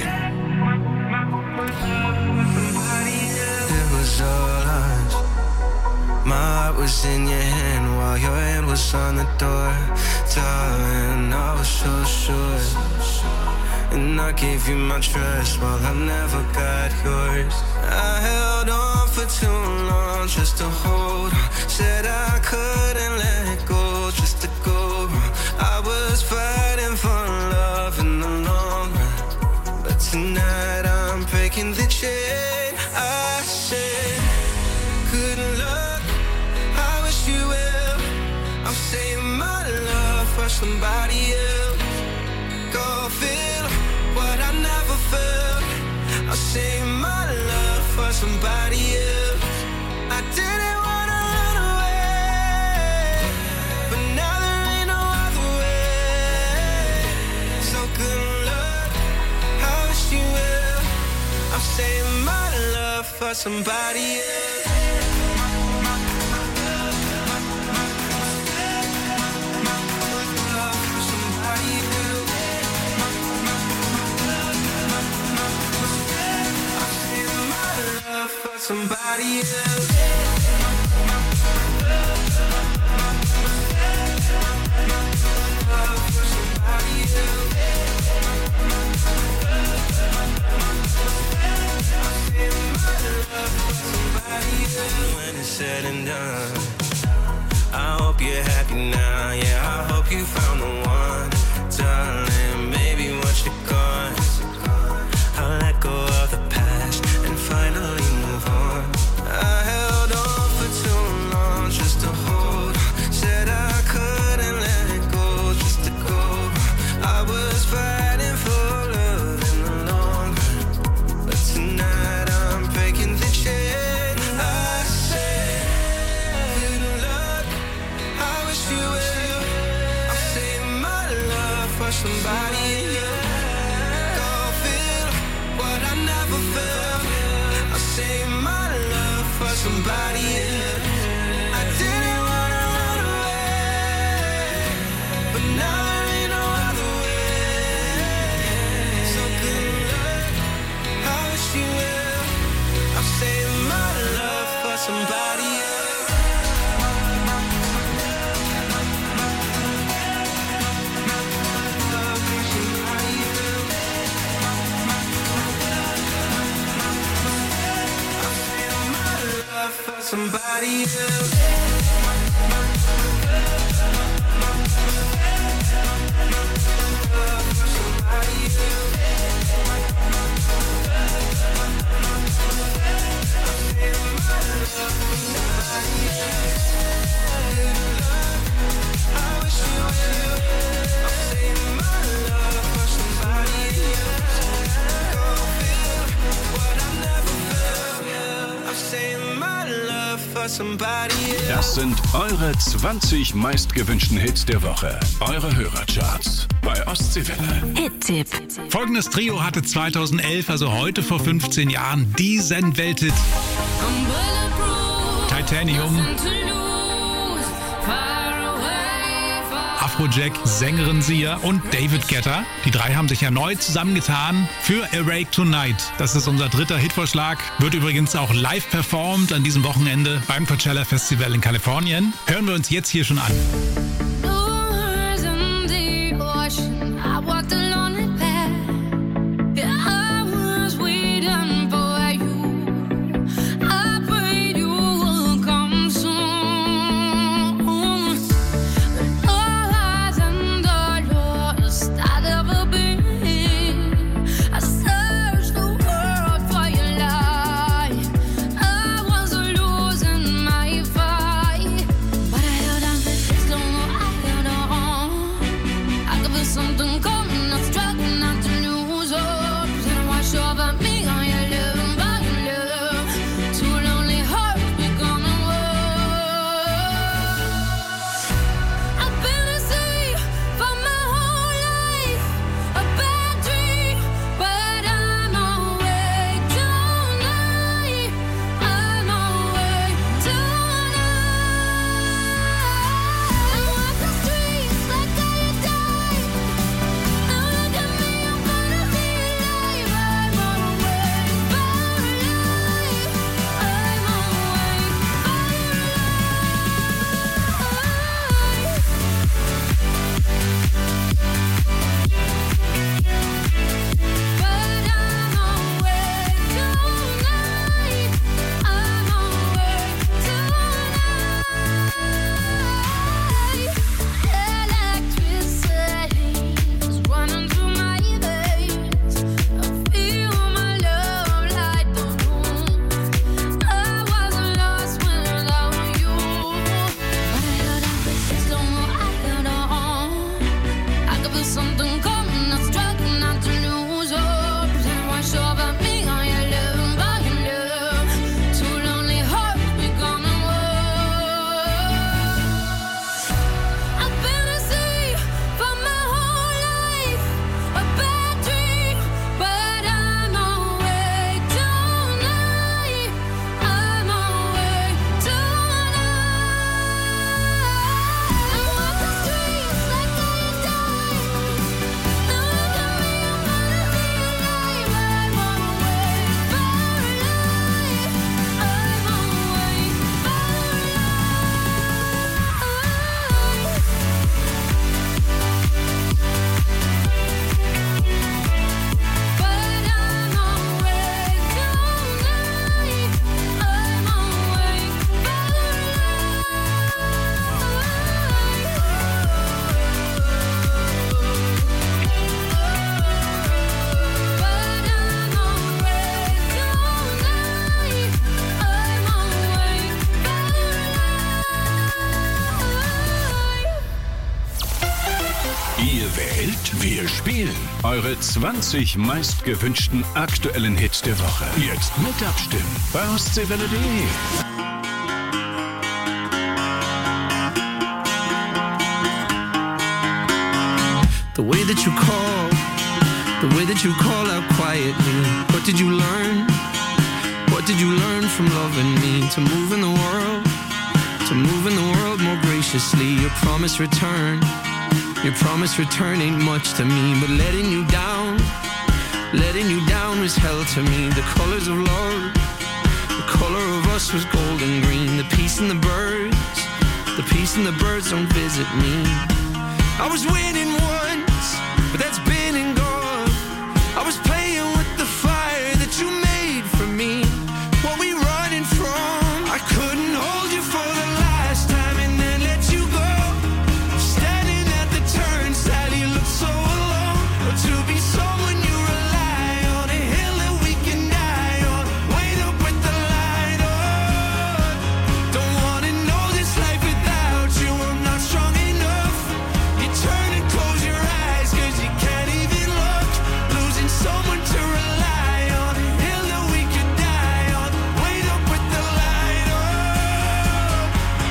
It was all us. My heart was in your hand while your hand was on the door. Darling, I was so sure. And I gave you my trust while I never got yours. I held on for too long just to hold on. Said I couldn't let go just to go wrong. I was fighting for love in the long run. But tonight I'm breaking the chain. I said, good luck, I wish you well. I'm saving my love for somebody else. Go feel what I never felt. I'll save my love for somebody else. I didn't wanna run away, but now there ain't no other way. So good luck, I wish you well. I'm saving my love for somebody else. Somebody else. When it's said and done, I hope you're happy now. Yeah, I hope you found the one, darling. Maybe once you're gone, I'll let go of the past and finally move on. I held on for too long just to hold on. Said I couldn't let go just to go wrong. I was fighting for love in the long run. But tonight I'm breaking the chain. I said, good luck, I wish you well. I'm saving my love for somebody else. Go feel what I never felt. I'll save my love for somebody else. I didn't wanna run away, but now there ain't no other way. So good luck, I wish you well. I'll save my love for somebody else. For somebody else. Das sind eure 20 meistgewünschten Hits der Woche. Eure Hörercharts bei Ostseewelle. Hit-Tipp. Folgendes Trio hatte 2011, also heute vor 15 Jahren, diesen Welthit. Titanium, Afrojack, Sängerin Sia und David Guetta. Die drei haben sich erneut zusammengetan für Awake Tonight. Das ist unser dritter Hitvorschlag. Wird übrigens auch live performt an diesem Wochenende beim Coachella Festival in Kalifornien. Hören wir uns jetzt hier schon an. But I held on for this long. Gewählt? Wir spielen eure 20 meistgewünschten aktuellen Hits der Woche. Jetzt mit abstimmen bei ostseewelle.de. The way that you call out quietly. What did you learn? What did you learn from loving me? To move in the world more graciously. Your promise return ain't much to me, but letting you down was hell to me. The colors of love, the color of us was gold and green. The peace and the birds don't visit me. I was winning once, but that's been and gone. I was playing with the fire that you made for me. What we running from? I couldn't hold you for the last time and then let you go. Standing at the turnstile, you look so alone. But to be someone you rely on, a hill that we can die on. Wait up with the light on. Don't wanna know this life without you. I'm not strong enough. You turn and close your eyes 'cause you can't even look. Losing someone to rely on, a hill that we could die on. Wait up with the light on.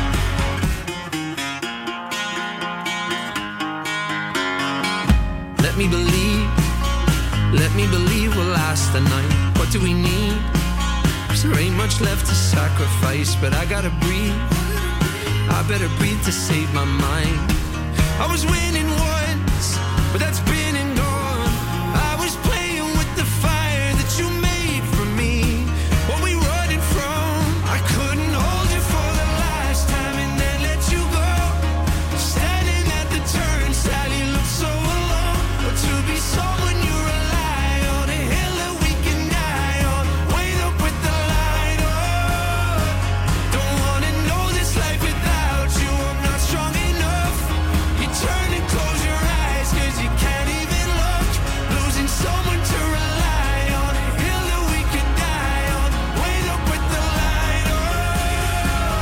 Let me believe we'll last the night. What do we need? 'Cause there ain't much left to sacrifice, but I gotta breathe. I better breathe to save my mind. I was winning once, but that's been and gone. I was playing with the fire that you made for me. What we running from? I couldn't hold you for the last time and then let you go. Standing at the turnstile, you look so alone. But to be someone you rely on, a hill that we can die on. Wait up with the light on. Don't wanna know this life without you. I'm not strong enough. You turn and close your eyes 'cause you can't even look. Losing someone to rely on, a hill that we could die on. Wait up with the light on.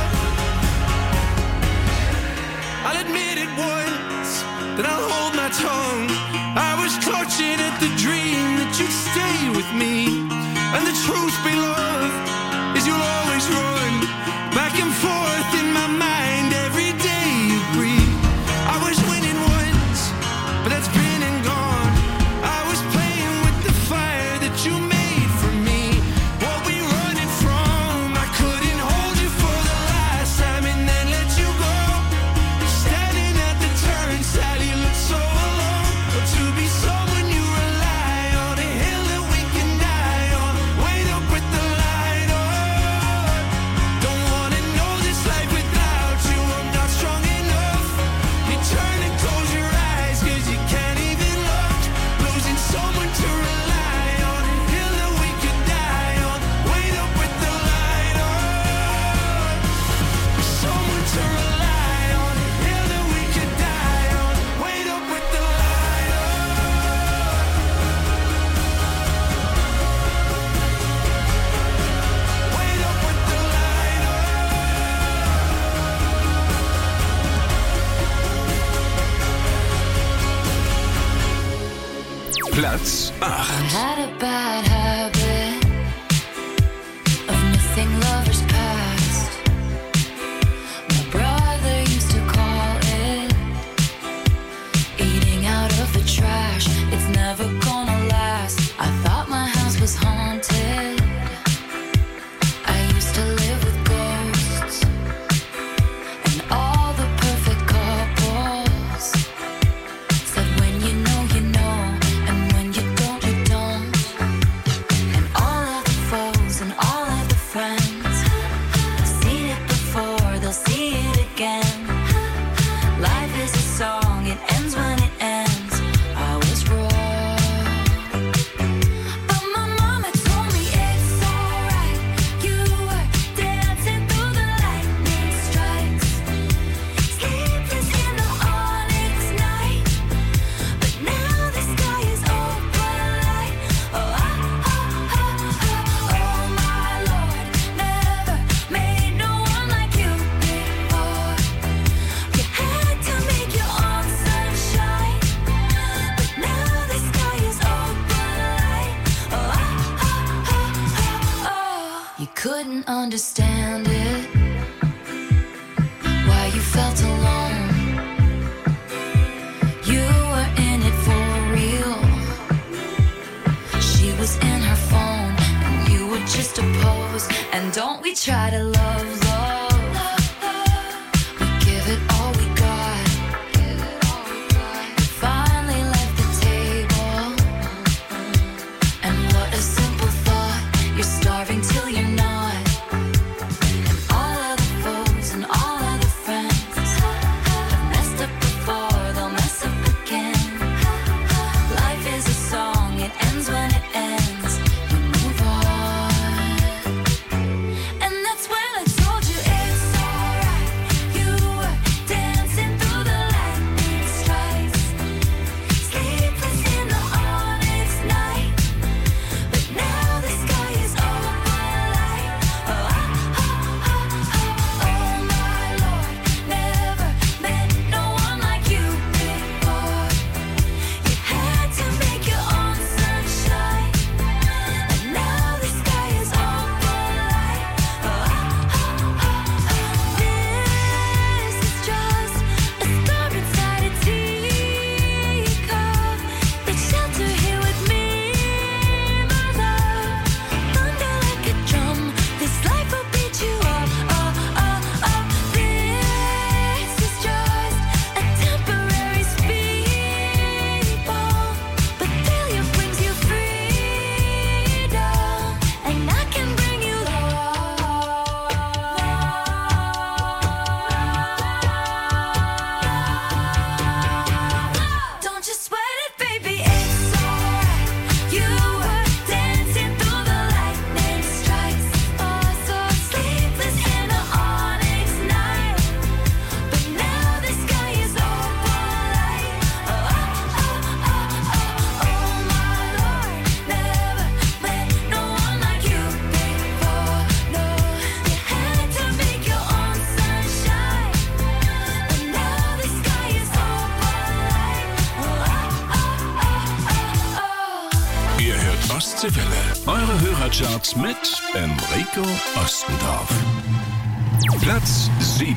I'll admit it once, then I'll hold my tongue. I was clutching at the dream that you'd stay with me. And the truth, beloved, is you'll always run back and forth in my mind every day you breathe. I was winning once, but that's been and gone. I was playing with the fire that you made for me. What we running from? I couldn't hold you for the last time and then let you go. Standing at the turnstile, you look so alone. But to be someone you rely on, a hill that we can die on. Wait up with the light on. Don't wanna know this life without you. I'm not strong enough. You turn and close your eyes 'cause you can't even look. Losing someone to rely on, a hill that we could die on. Wait up with the light on. Someone to rely on, a hill that we could die on. Wait up with the light on. Wait up with the light on. Platz 8. I had a bad habit of missing lovers past. My brother used to call it eating out of the trash. It's never gonna last. I thought my house was haunted. I used to live with ghosts and all the perfect couples said when you know, and when you don't, you don't. Ostseewelle. Eure Hörercharts mit Enrico Ostendorf. Platz 7.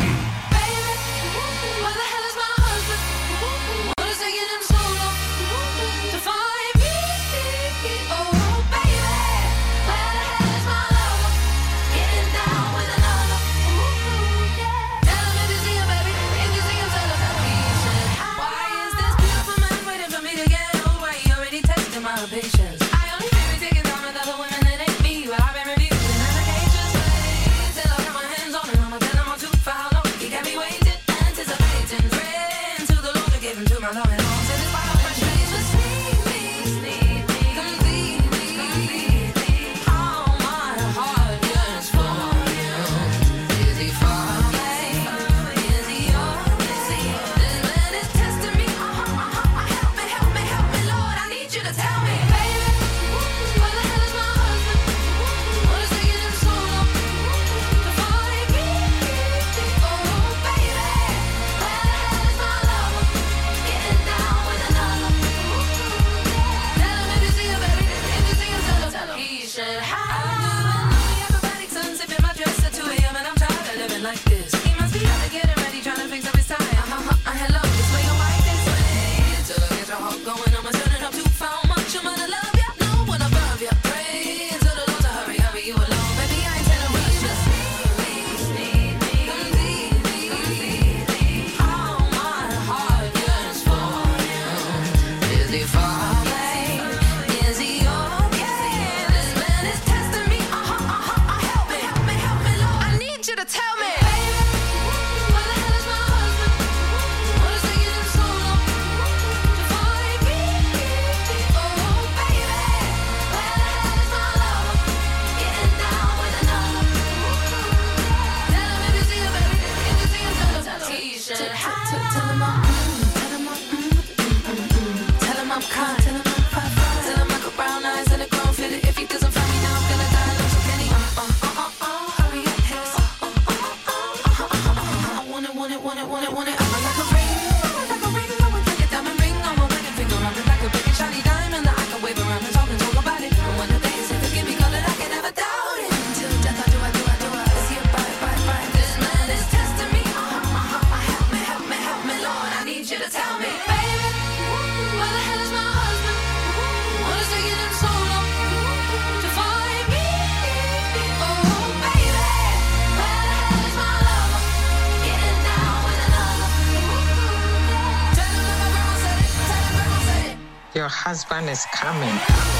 Your husband is coming.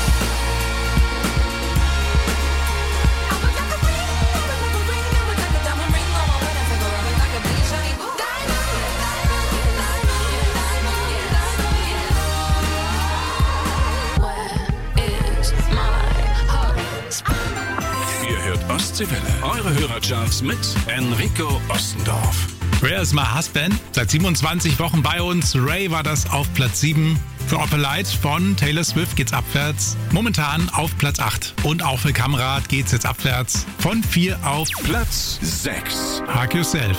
Ihr hört Ostseewelle. Eure Hörercharts mit Enrico Ostendorf. Where is my husband? Seit 27 Wochen bei uns. Ray war das auf Platz 7. Für Opelite von Taylor Swift geht's abwärts. Momentan auf Platz 8. Und auch für Kamrad geht's jetzt abwärts. Von 4 auf Platz 6. Hug Yourself.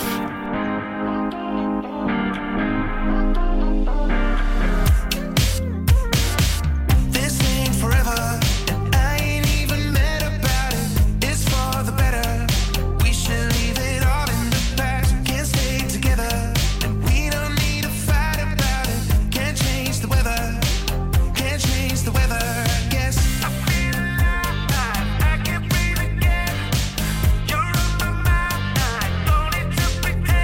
You're on my mind, I don't need to pretend.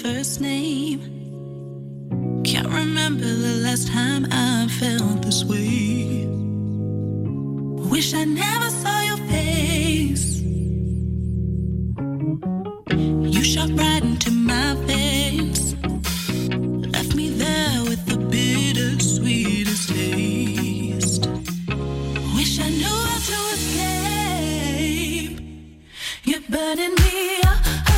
first name. Can't remember the last time I felt this way. Wish I never saw your face. You shot right into my veins. Left me there with the bittersweetest taste. Wish I knew how to escape. You're burning me up.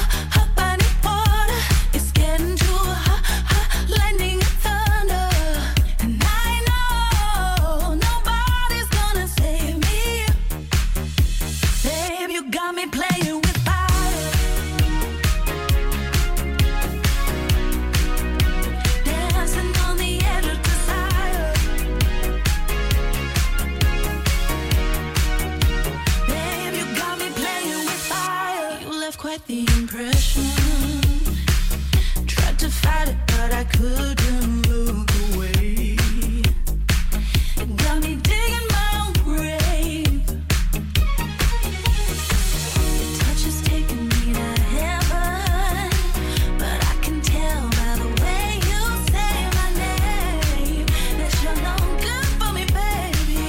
The impression, tried to fight it, but I couldn't look away. It got me digging my own grave. Your touch is taking me to heaven, but I can tell by the way you say my name that you're no good for me, baby.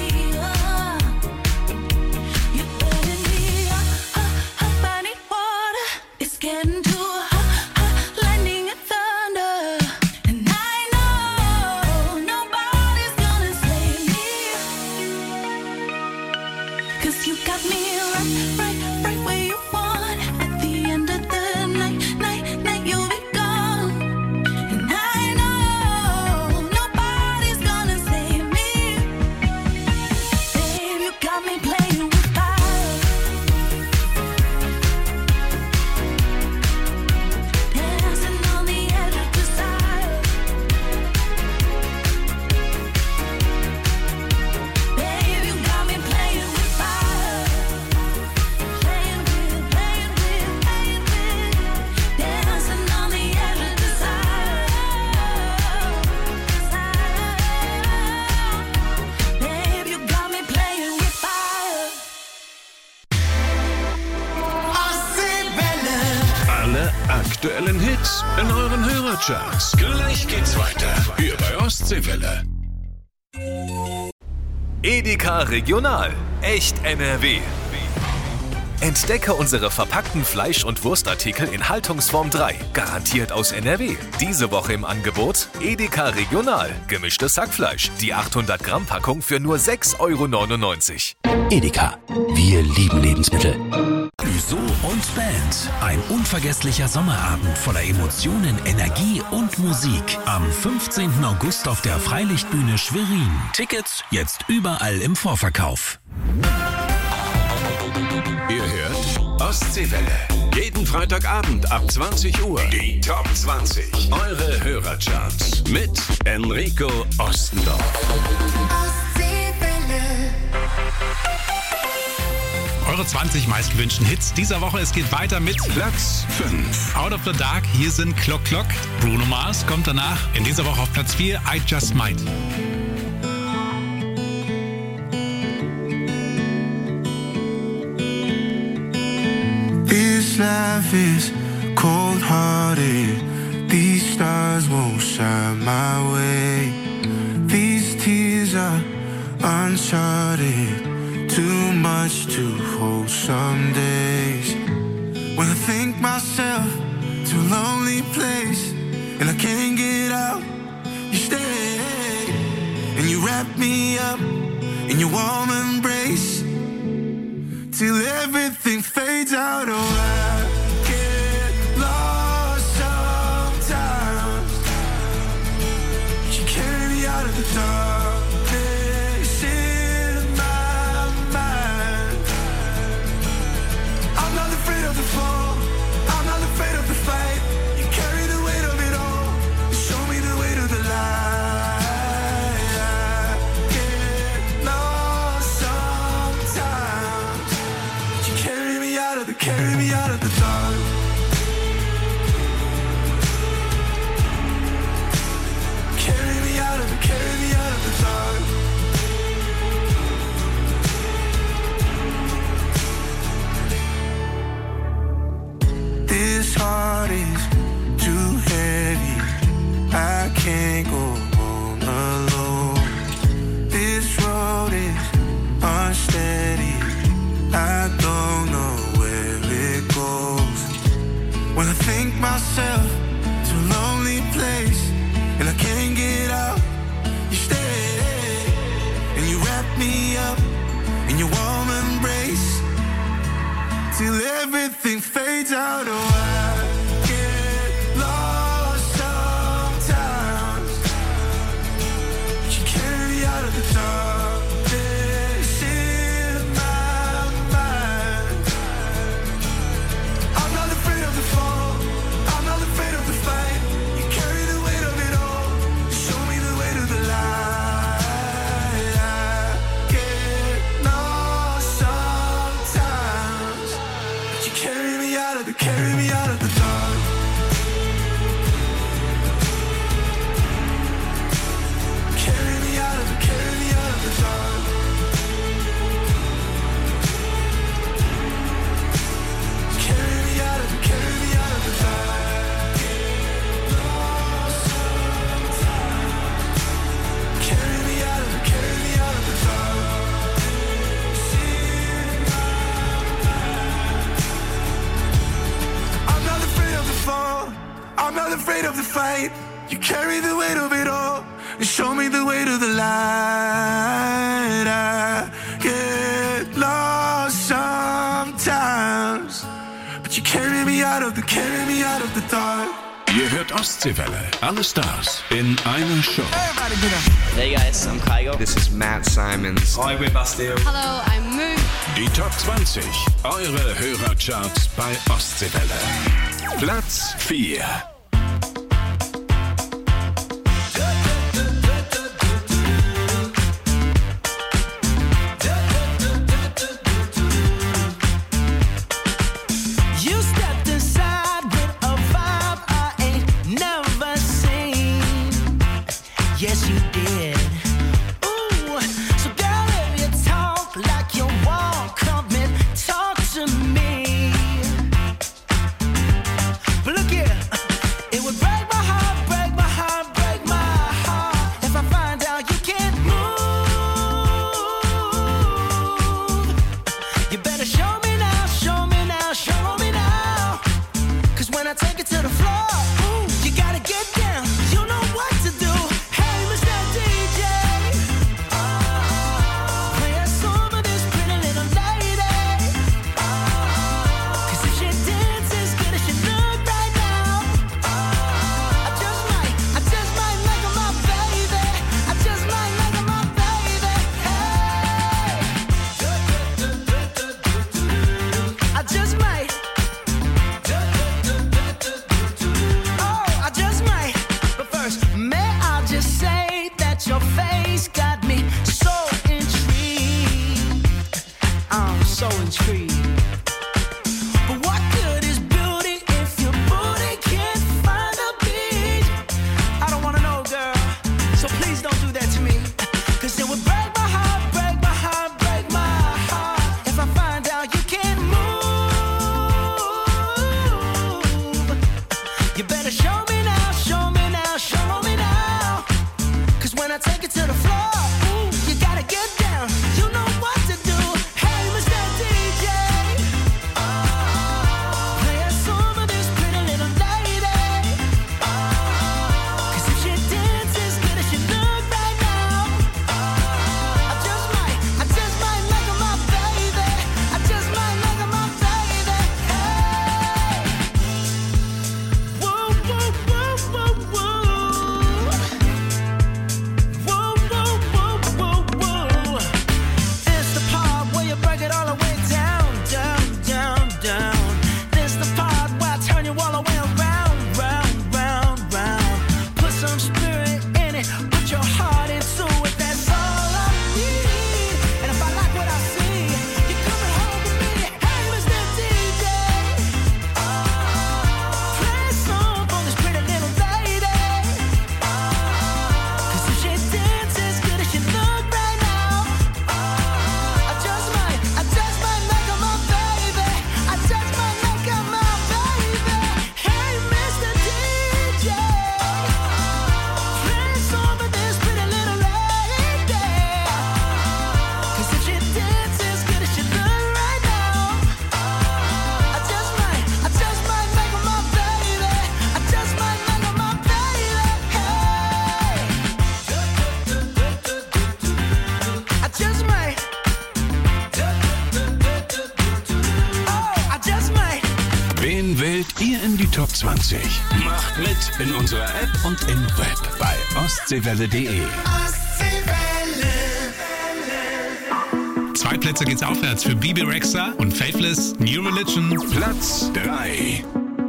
You're burning me up, I need water. It's getting too hot, lightning and thunder. And I know nobody's gonna save me. 'Cause you got me right where you want. At the end of the night, you'll be gone. And I know nobody's gonna save me. Babe, you got me playing with fire. Dancing on the edge of desire. Babe, you got me playing with fire. Playing with. Dancing on the edge of desire. Babe, you got me playing with fire. Alle aktuellen Hits in euren Hörercharts. Gleich geht's weiter. Hier bei Ostseewelle. Edeka Regional. Echt NRW. Entdecke unsere verpackten Fleisch- und Wurstartikel in Haltungsform 3. Garantiert aus NRW. Diese Woche im Angebot Edeka Regional. Gemischtes Hackfleisch. Die 800 Gramm Packung für nur 6,99 €. Edeka. Wir lieben Lebensmittel. Clouseau und Band. Ein unvergesslicher Sommerabend voller Emotionen, Energie und Musik. Am 15. August auf der Freilichtbühne Schwerin. Tickets jetzt überall im Vorverkauf. Ihr hört Ostseewelle. Jeden Freitagabend ab 20 Uhr. Die Top 20. Eure Hörercharts. Mit Enrico Ostendorf. Eure 20 meistgewünschten Hits dieser Woche. Es geht weiter mit Platz 5. Out of the Dark. Hier sind Clock Clock. Bruno Mars kommt danach. In dieser Woche auf Platz 4 I Just Might. This life is cold-hearted. These stars won't shine my way. These tears are uncharted. Too much to hold some days. When I think myself to a lonely place and I can't get out, you stay and you wrap me up in your warm embrace till everything fades out. Oh, I get lost sometimes. You carry me out of the darkness in my mind. I'm not afraid of the fall. I'm not afraid of the fight. You carry the weight of it all. Show me the way to the light. I get lost sometimes. You carry me out of the dark. Carry me out of the dark. This heart is too till everything fades out. Oh, I get lost sometimes. You carry me out of the darkness in my mind. I'm not afraid of the fall, I'm not afraid of the fight. You carry the weight of it all, show me the way to the light. I get lost sometimes, but you carry me out of the dark. Carry me out of the dark. Carry me out of the dark. Carry me out of the dark. I'm not afraid of the fall, I'm not afraid of the fight. You carry the weight of it all and show me the way to the light. I get lost sometimes, but you carry me out of the dark. Ihr hört Ostseewelle. Alle Stars in einer Show. Hey guys, I'm Kygo. This is Matt Simons. Hi, we're Bastille. Hello, I'm Moo. Die Top 20. Eure Hörercharts bei Ostseewelle. Platz 4. You stepped inside with a vibe I ain't never seen. Yes, you did. Ooh, so girl, if you talk like you walk, come and talk to me. But look here, it would break my heart, break my heart, break my heart if I find out you can't move. You better show me now, show me now, show me now. 'Cause when I take it to the floor, ooh, you gotta get down. You know what to do. Hey, Mr. DJ, play a song for this pretty little lady. 'Cause if she dances as good as she look right now, I just might make her my baby. I just might make her my baby. Hey, I just might. Oh, I just might. But first, may I just say that your face got me so intrigued. I'm so intrigued. But what good is beauty if your booty can't find a beat? I don't wanna know, girl. So please don't do that to me. 'Cause it would break my heart, break my heart, break my heart if I find out you can't move. You better show me now, show me now, show me now. 'Cause when I take it to the floor, ooh, you gotta get down. You know what to do. Hey, Mr. DJ, wählt ihr in die Top 20. Macht mit in unserer App und im Web bei ostseewelle.de. 2 Plätze geht's aufwärts für Bebe Rexha und Faithless New Religion. Platz 3.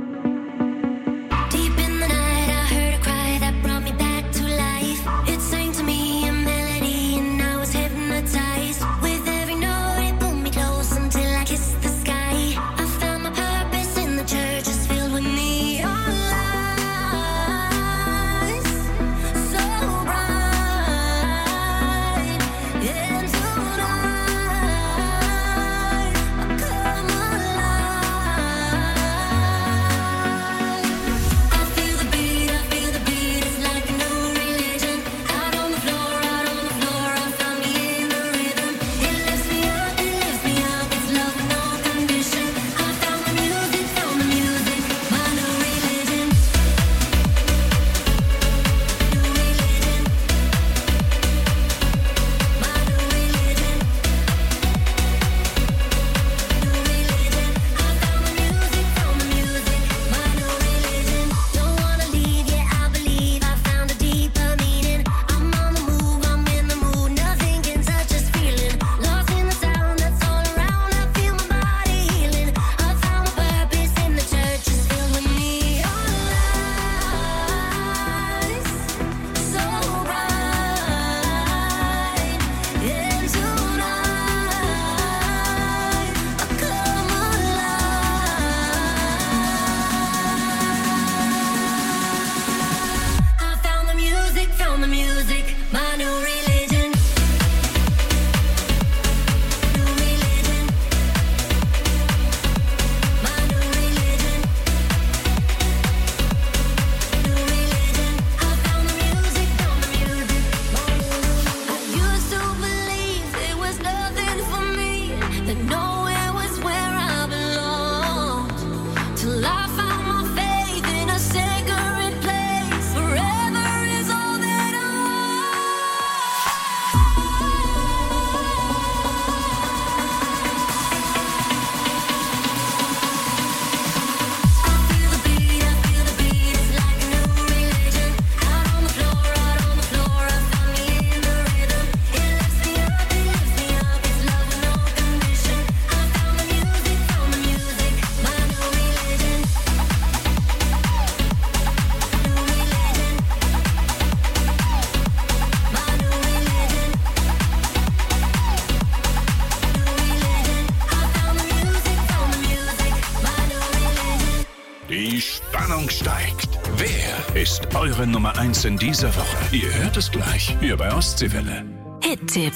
Die Spannung steigt. Wer ist eure Nummer 1 in dieser Woche? Ihr hört es gleich hier bei Ostseewelle. Hit-Tipp.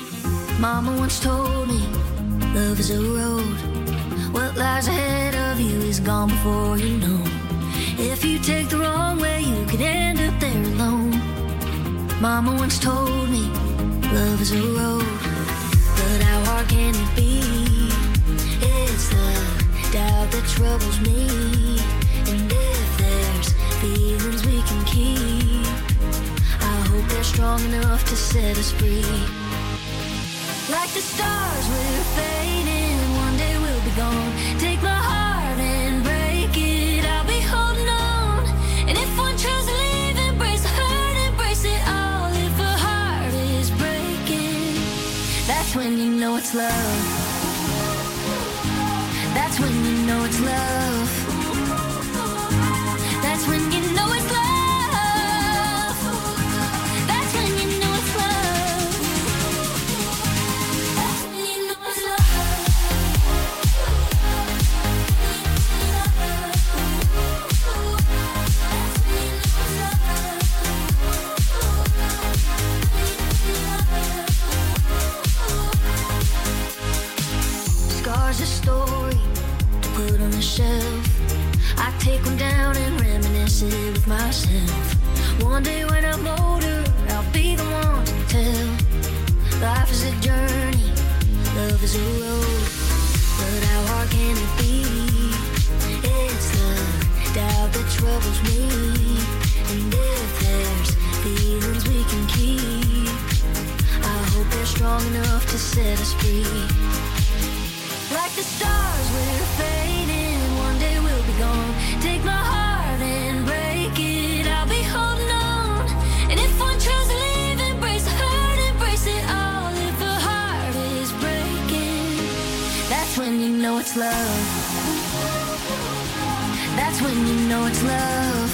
Mama once told me, love is a road. What lies ahead of you is gone before you know. If you take the wrong way, you could end up there alone. Mama once told me, love is a road. But how hard can it be? It's the doubt that troubles me. And if there's feelings we can keep, I hope they're strong enough to set us free. Like the stars we're fading, one day we'll be gone. Take my heart and break it, I'll be holding on. And if one tries to leave, embrace the hurt, embrace it all. If a heart is breaking, that's when you know it's love. That's when you know it's love. That's when you know it's love. That's when you know it's love. That's when you know it's love. Scars a story to put on a shelf. I take one down and reminisce it with myself. One day when I'm older, I'll be the one to tell. Life is a journey, love is a road. But how hard can it be? It's the doubt that troubles me. And if there's feelings we can keep, I hope they're strong enough to set us free. Like the stars we're fading, one day we'll be gone. when you know it's love. That's when you know it's love.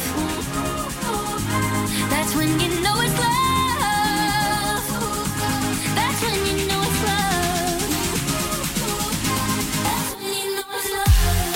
That's when you know it's love. That's when you know it's love. That's when you know it's love.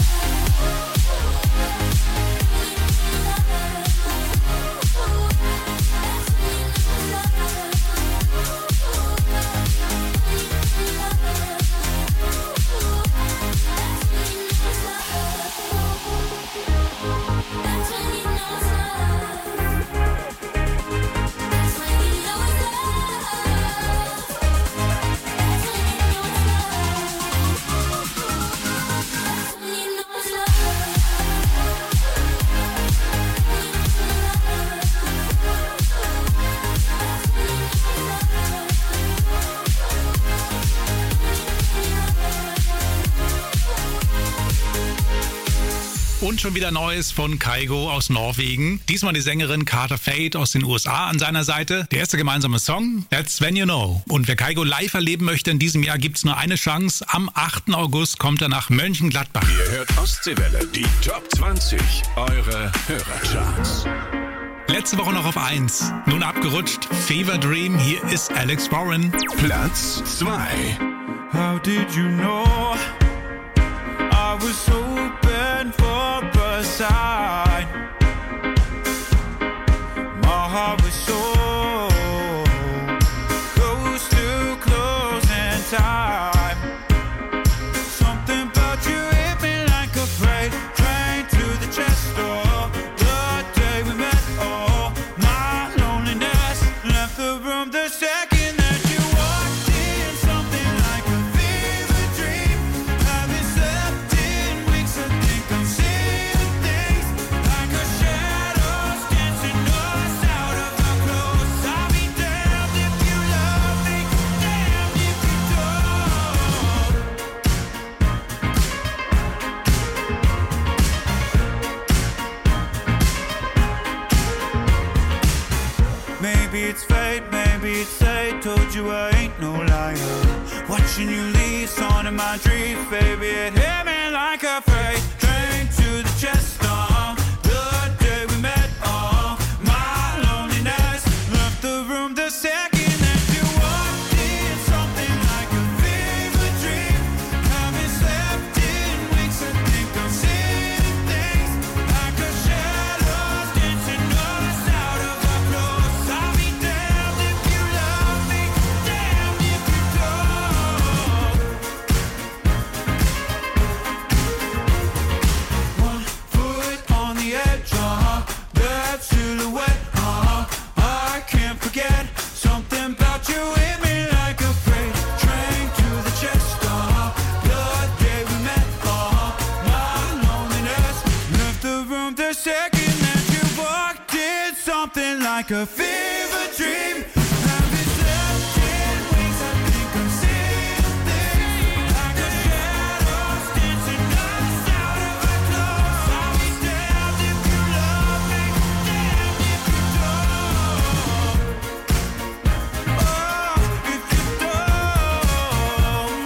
Und schon wieder Neues von Kygo aus Norwegen. Diesmal die Sängerin Carter Fade aus den USA an seiner Seite. Der erste gemeinsame Song, That's When You Know. Und wer Kygo live erleben möchte, in diesem Jahr gibt's nur eine Chance. Am 8. August kommt er nach Mönchengladbach. Ihr hört Ostseewelle, die Top 20, eure Hörercharts. Letzte Woche noch auf 1. Nun abgerutscht. Fever Dream, hier ist Alex Warren. Platz 2. How did you know I was open for a sign? My heart was so close to closing time. Something about you hit me like a freight train to the chest door. The day we met, oh, my loneliness left the room the second that you walked in. Something like a fever dream. Haven't slept in weeks. I think I'm seeing things like a shadows dancing us out of our clothes. I'll be damned if you love me, damned if you don't. Maybe it's fate, maybe it's fate. Told you I ain't no liar. Watching you leave, on in my dreams, baby. It hit me like a freight train to the chest. The day we met, my loneliness left the room the second that you walked in. Something like a fever dream. Haven't slept in weeks. I think I'm seeing things like a shadows dancing us out of our clothes. I'll be damned if you love me, damned if you don't. One foot on the edge, that silhouette, I can't forget. Something about you hit me like a freight train to the chest. The day we met, my loneliness left the room the second that you walked in. Something like a fever dream. Haven't slept in weeks. I think I'm seeing things like a shadows dancing us out of our clothes. I'll be damned if you love me, damned if you don't. Oh, if you don't.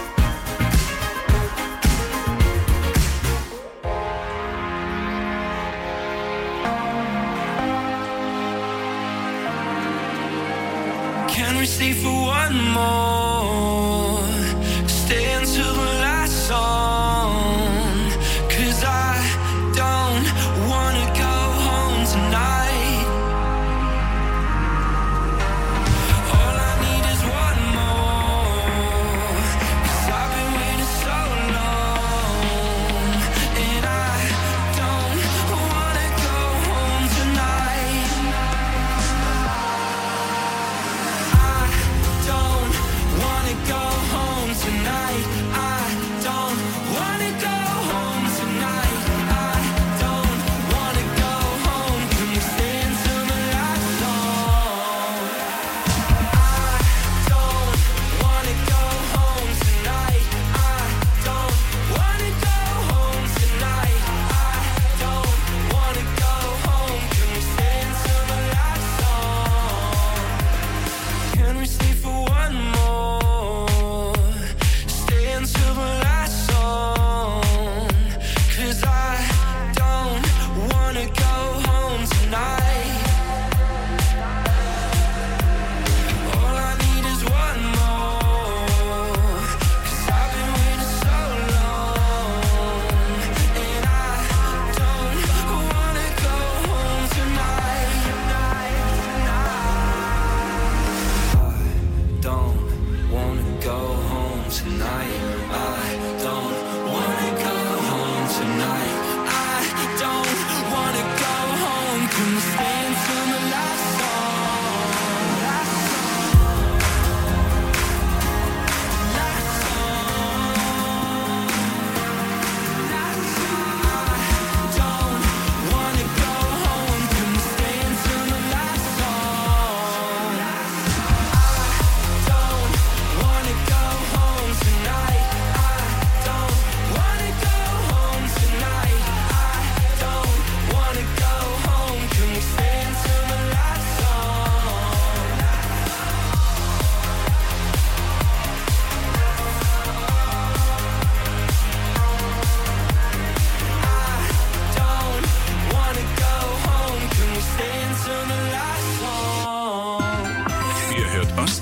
Can we stay for one more? Stay until the last song. 'Cause I don't wanna go home tonight. All I need is one more. 'Cause I've been waiting so long. And I don't wanna go home tonight. I don't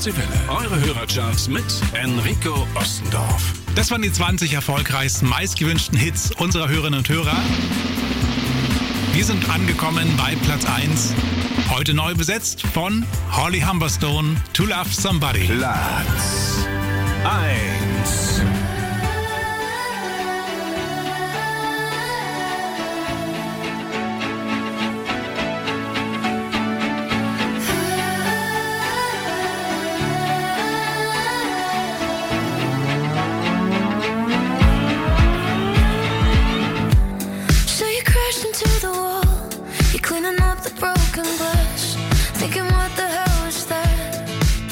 Ostseewelle. Eure Hörercharts mit Enrico Ostendorf. Das waren die 20 erfolgreichsten, meistgewünschten Hits unserer Hörerinnen und Hörer. Wir sind angekommen bei Platz 1. Heute neu besetzt von Holly Humberstone, To Love Somebody. Platz 1. Cleaning up the broken glass, thinking what the hell is that?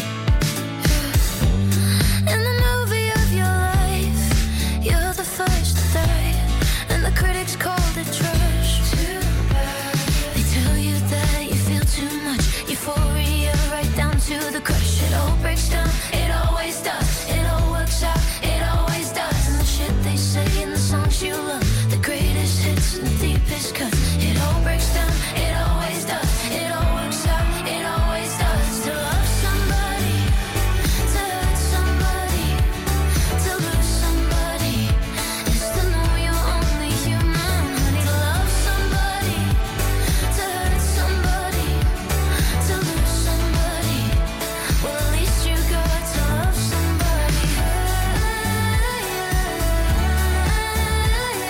Yeah. In the movie of your life, you're the first to die, and the critics called it trash. Too bad. They tell you that you feel too much, euphoria right down to the crush. It all breaks down, it always does. It all works out, it always does. And the shit they say in the songs you love, the greatest hits and the deepest cuts. It all breaks down. It always does, it all works out, it always does. To love somebody, to hurt somebody, to lose somebody, is to know you're only human. Honey, to love somebody, to hurt somebody, to lose somebody, well at least you got to love somebody.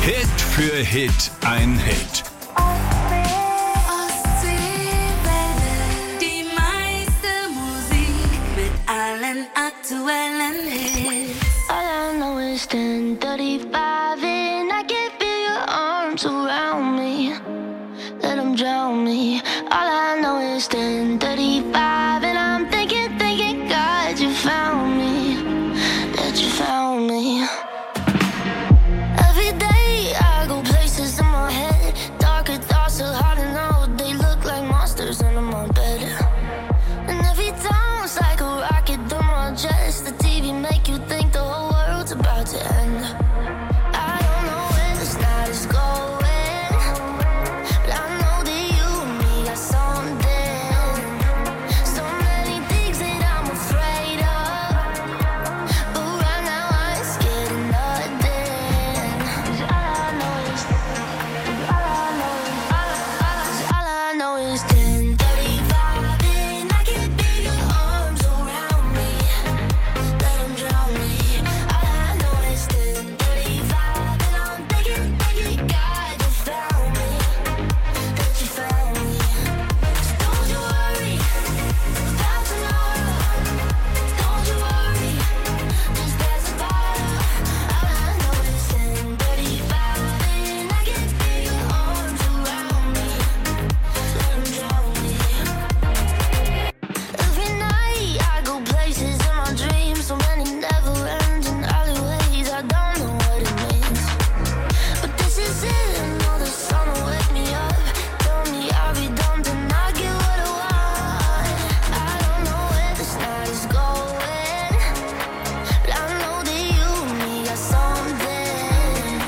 Hit für Hit, ein Hit. Die meiste Musik mit allen aktuellen Hits. All I know is 10:35 and I can feel your arms around me. Let them drown me. All I know is 10:35 and I'm thinking, God, you found me. That you found me. Every day I go places in my head. Darker thoughts are hard to know. They look like monsters under my bed. And every time it's like a rocket through my chest. The TV make you think the whole world's about to end. I don't know where this night is going, but I know that you and me got something. So many things that I'm afraid of, but right now I ain't scared of nothing. 'Cause all I know is 10:35 and I can feel your arms around me. Let them drown me. All I know is 10:35 and I'm thinking, God, you found me. That you found me. So don't you worry about tomorrow. Don't you worry, just pass the bottle. All I know is 10:35 and I can feel your arms around me. Let them drown me. Every night I go places in my dreams, so many never-ending alleyways. I don't know what it means, but this is it. I know the sun will wake me up. Tell me I'll be dumb to not get what I want. I don't know where this night is going, but I know that you and me got something.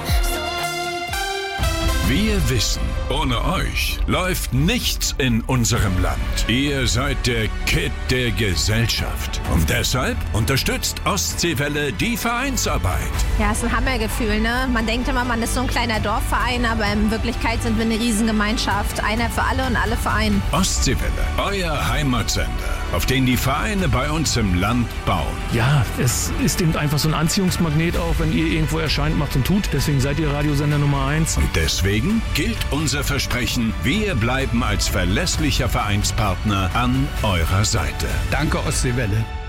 Wir wissen, ohne euch läuft nichts in unserem Land. Ihr seid der Kitt der Gesellschaft. Und deshalb unterstützt Ostseewelle die Vereinsarbeit. Ja, ist ein Hammergefühl, ne? Man denkt immer, man ist so ein kleiner Dorfverein, aber in Wirklichkeit sind wir eine Riesengemeinschaft. Einer für alle und alle für einen. Ostseewelle, euer Heimatsender, auf den die Vereine bei uns im Land bauen. Ja, es ist eben einfach so ein Anziehungsmagnet auch, wenn ihr irgendwo erscheint, macht und tut. Deswegen seid ihr Radiosender Nummer 1. Und deswegen gilt unser Versprechen, wir bleiben als verlässlicher Vereinspartner an eurer Seite. Danke, Ostseewelle.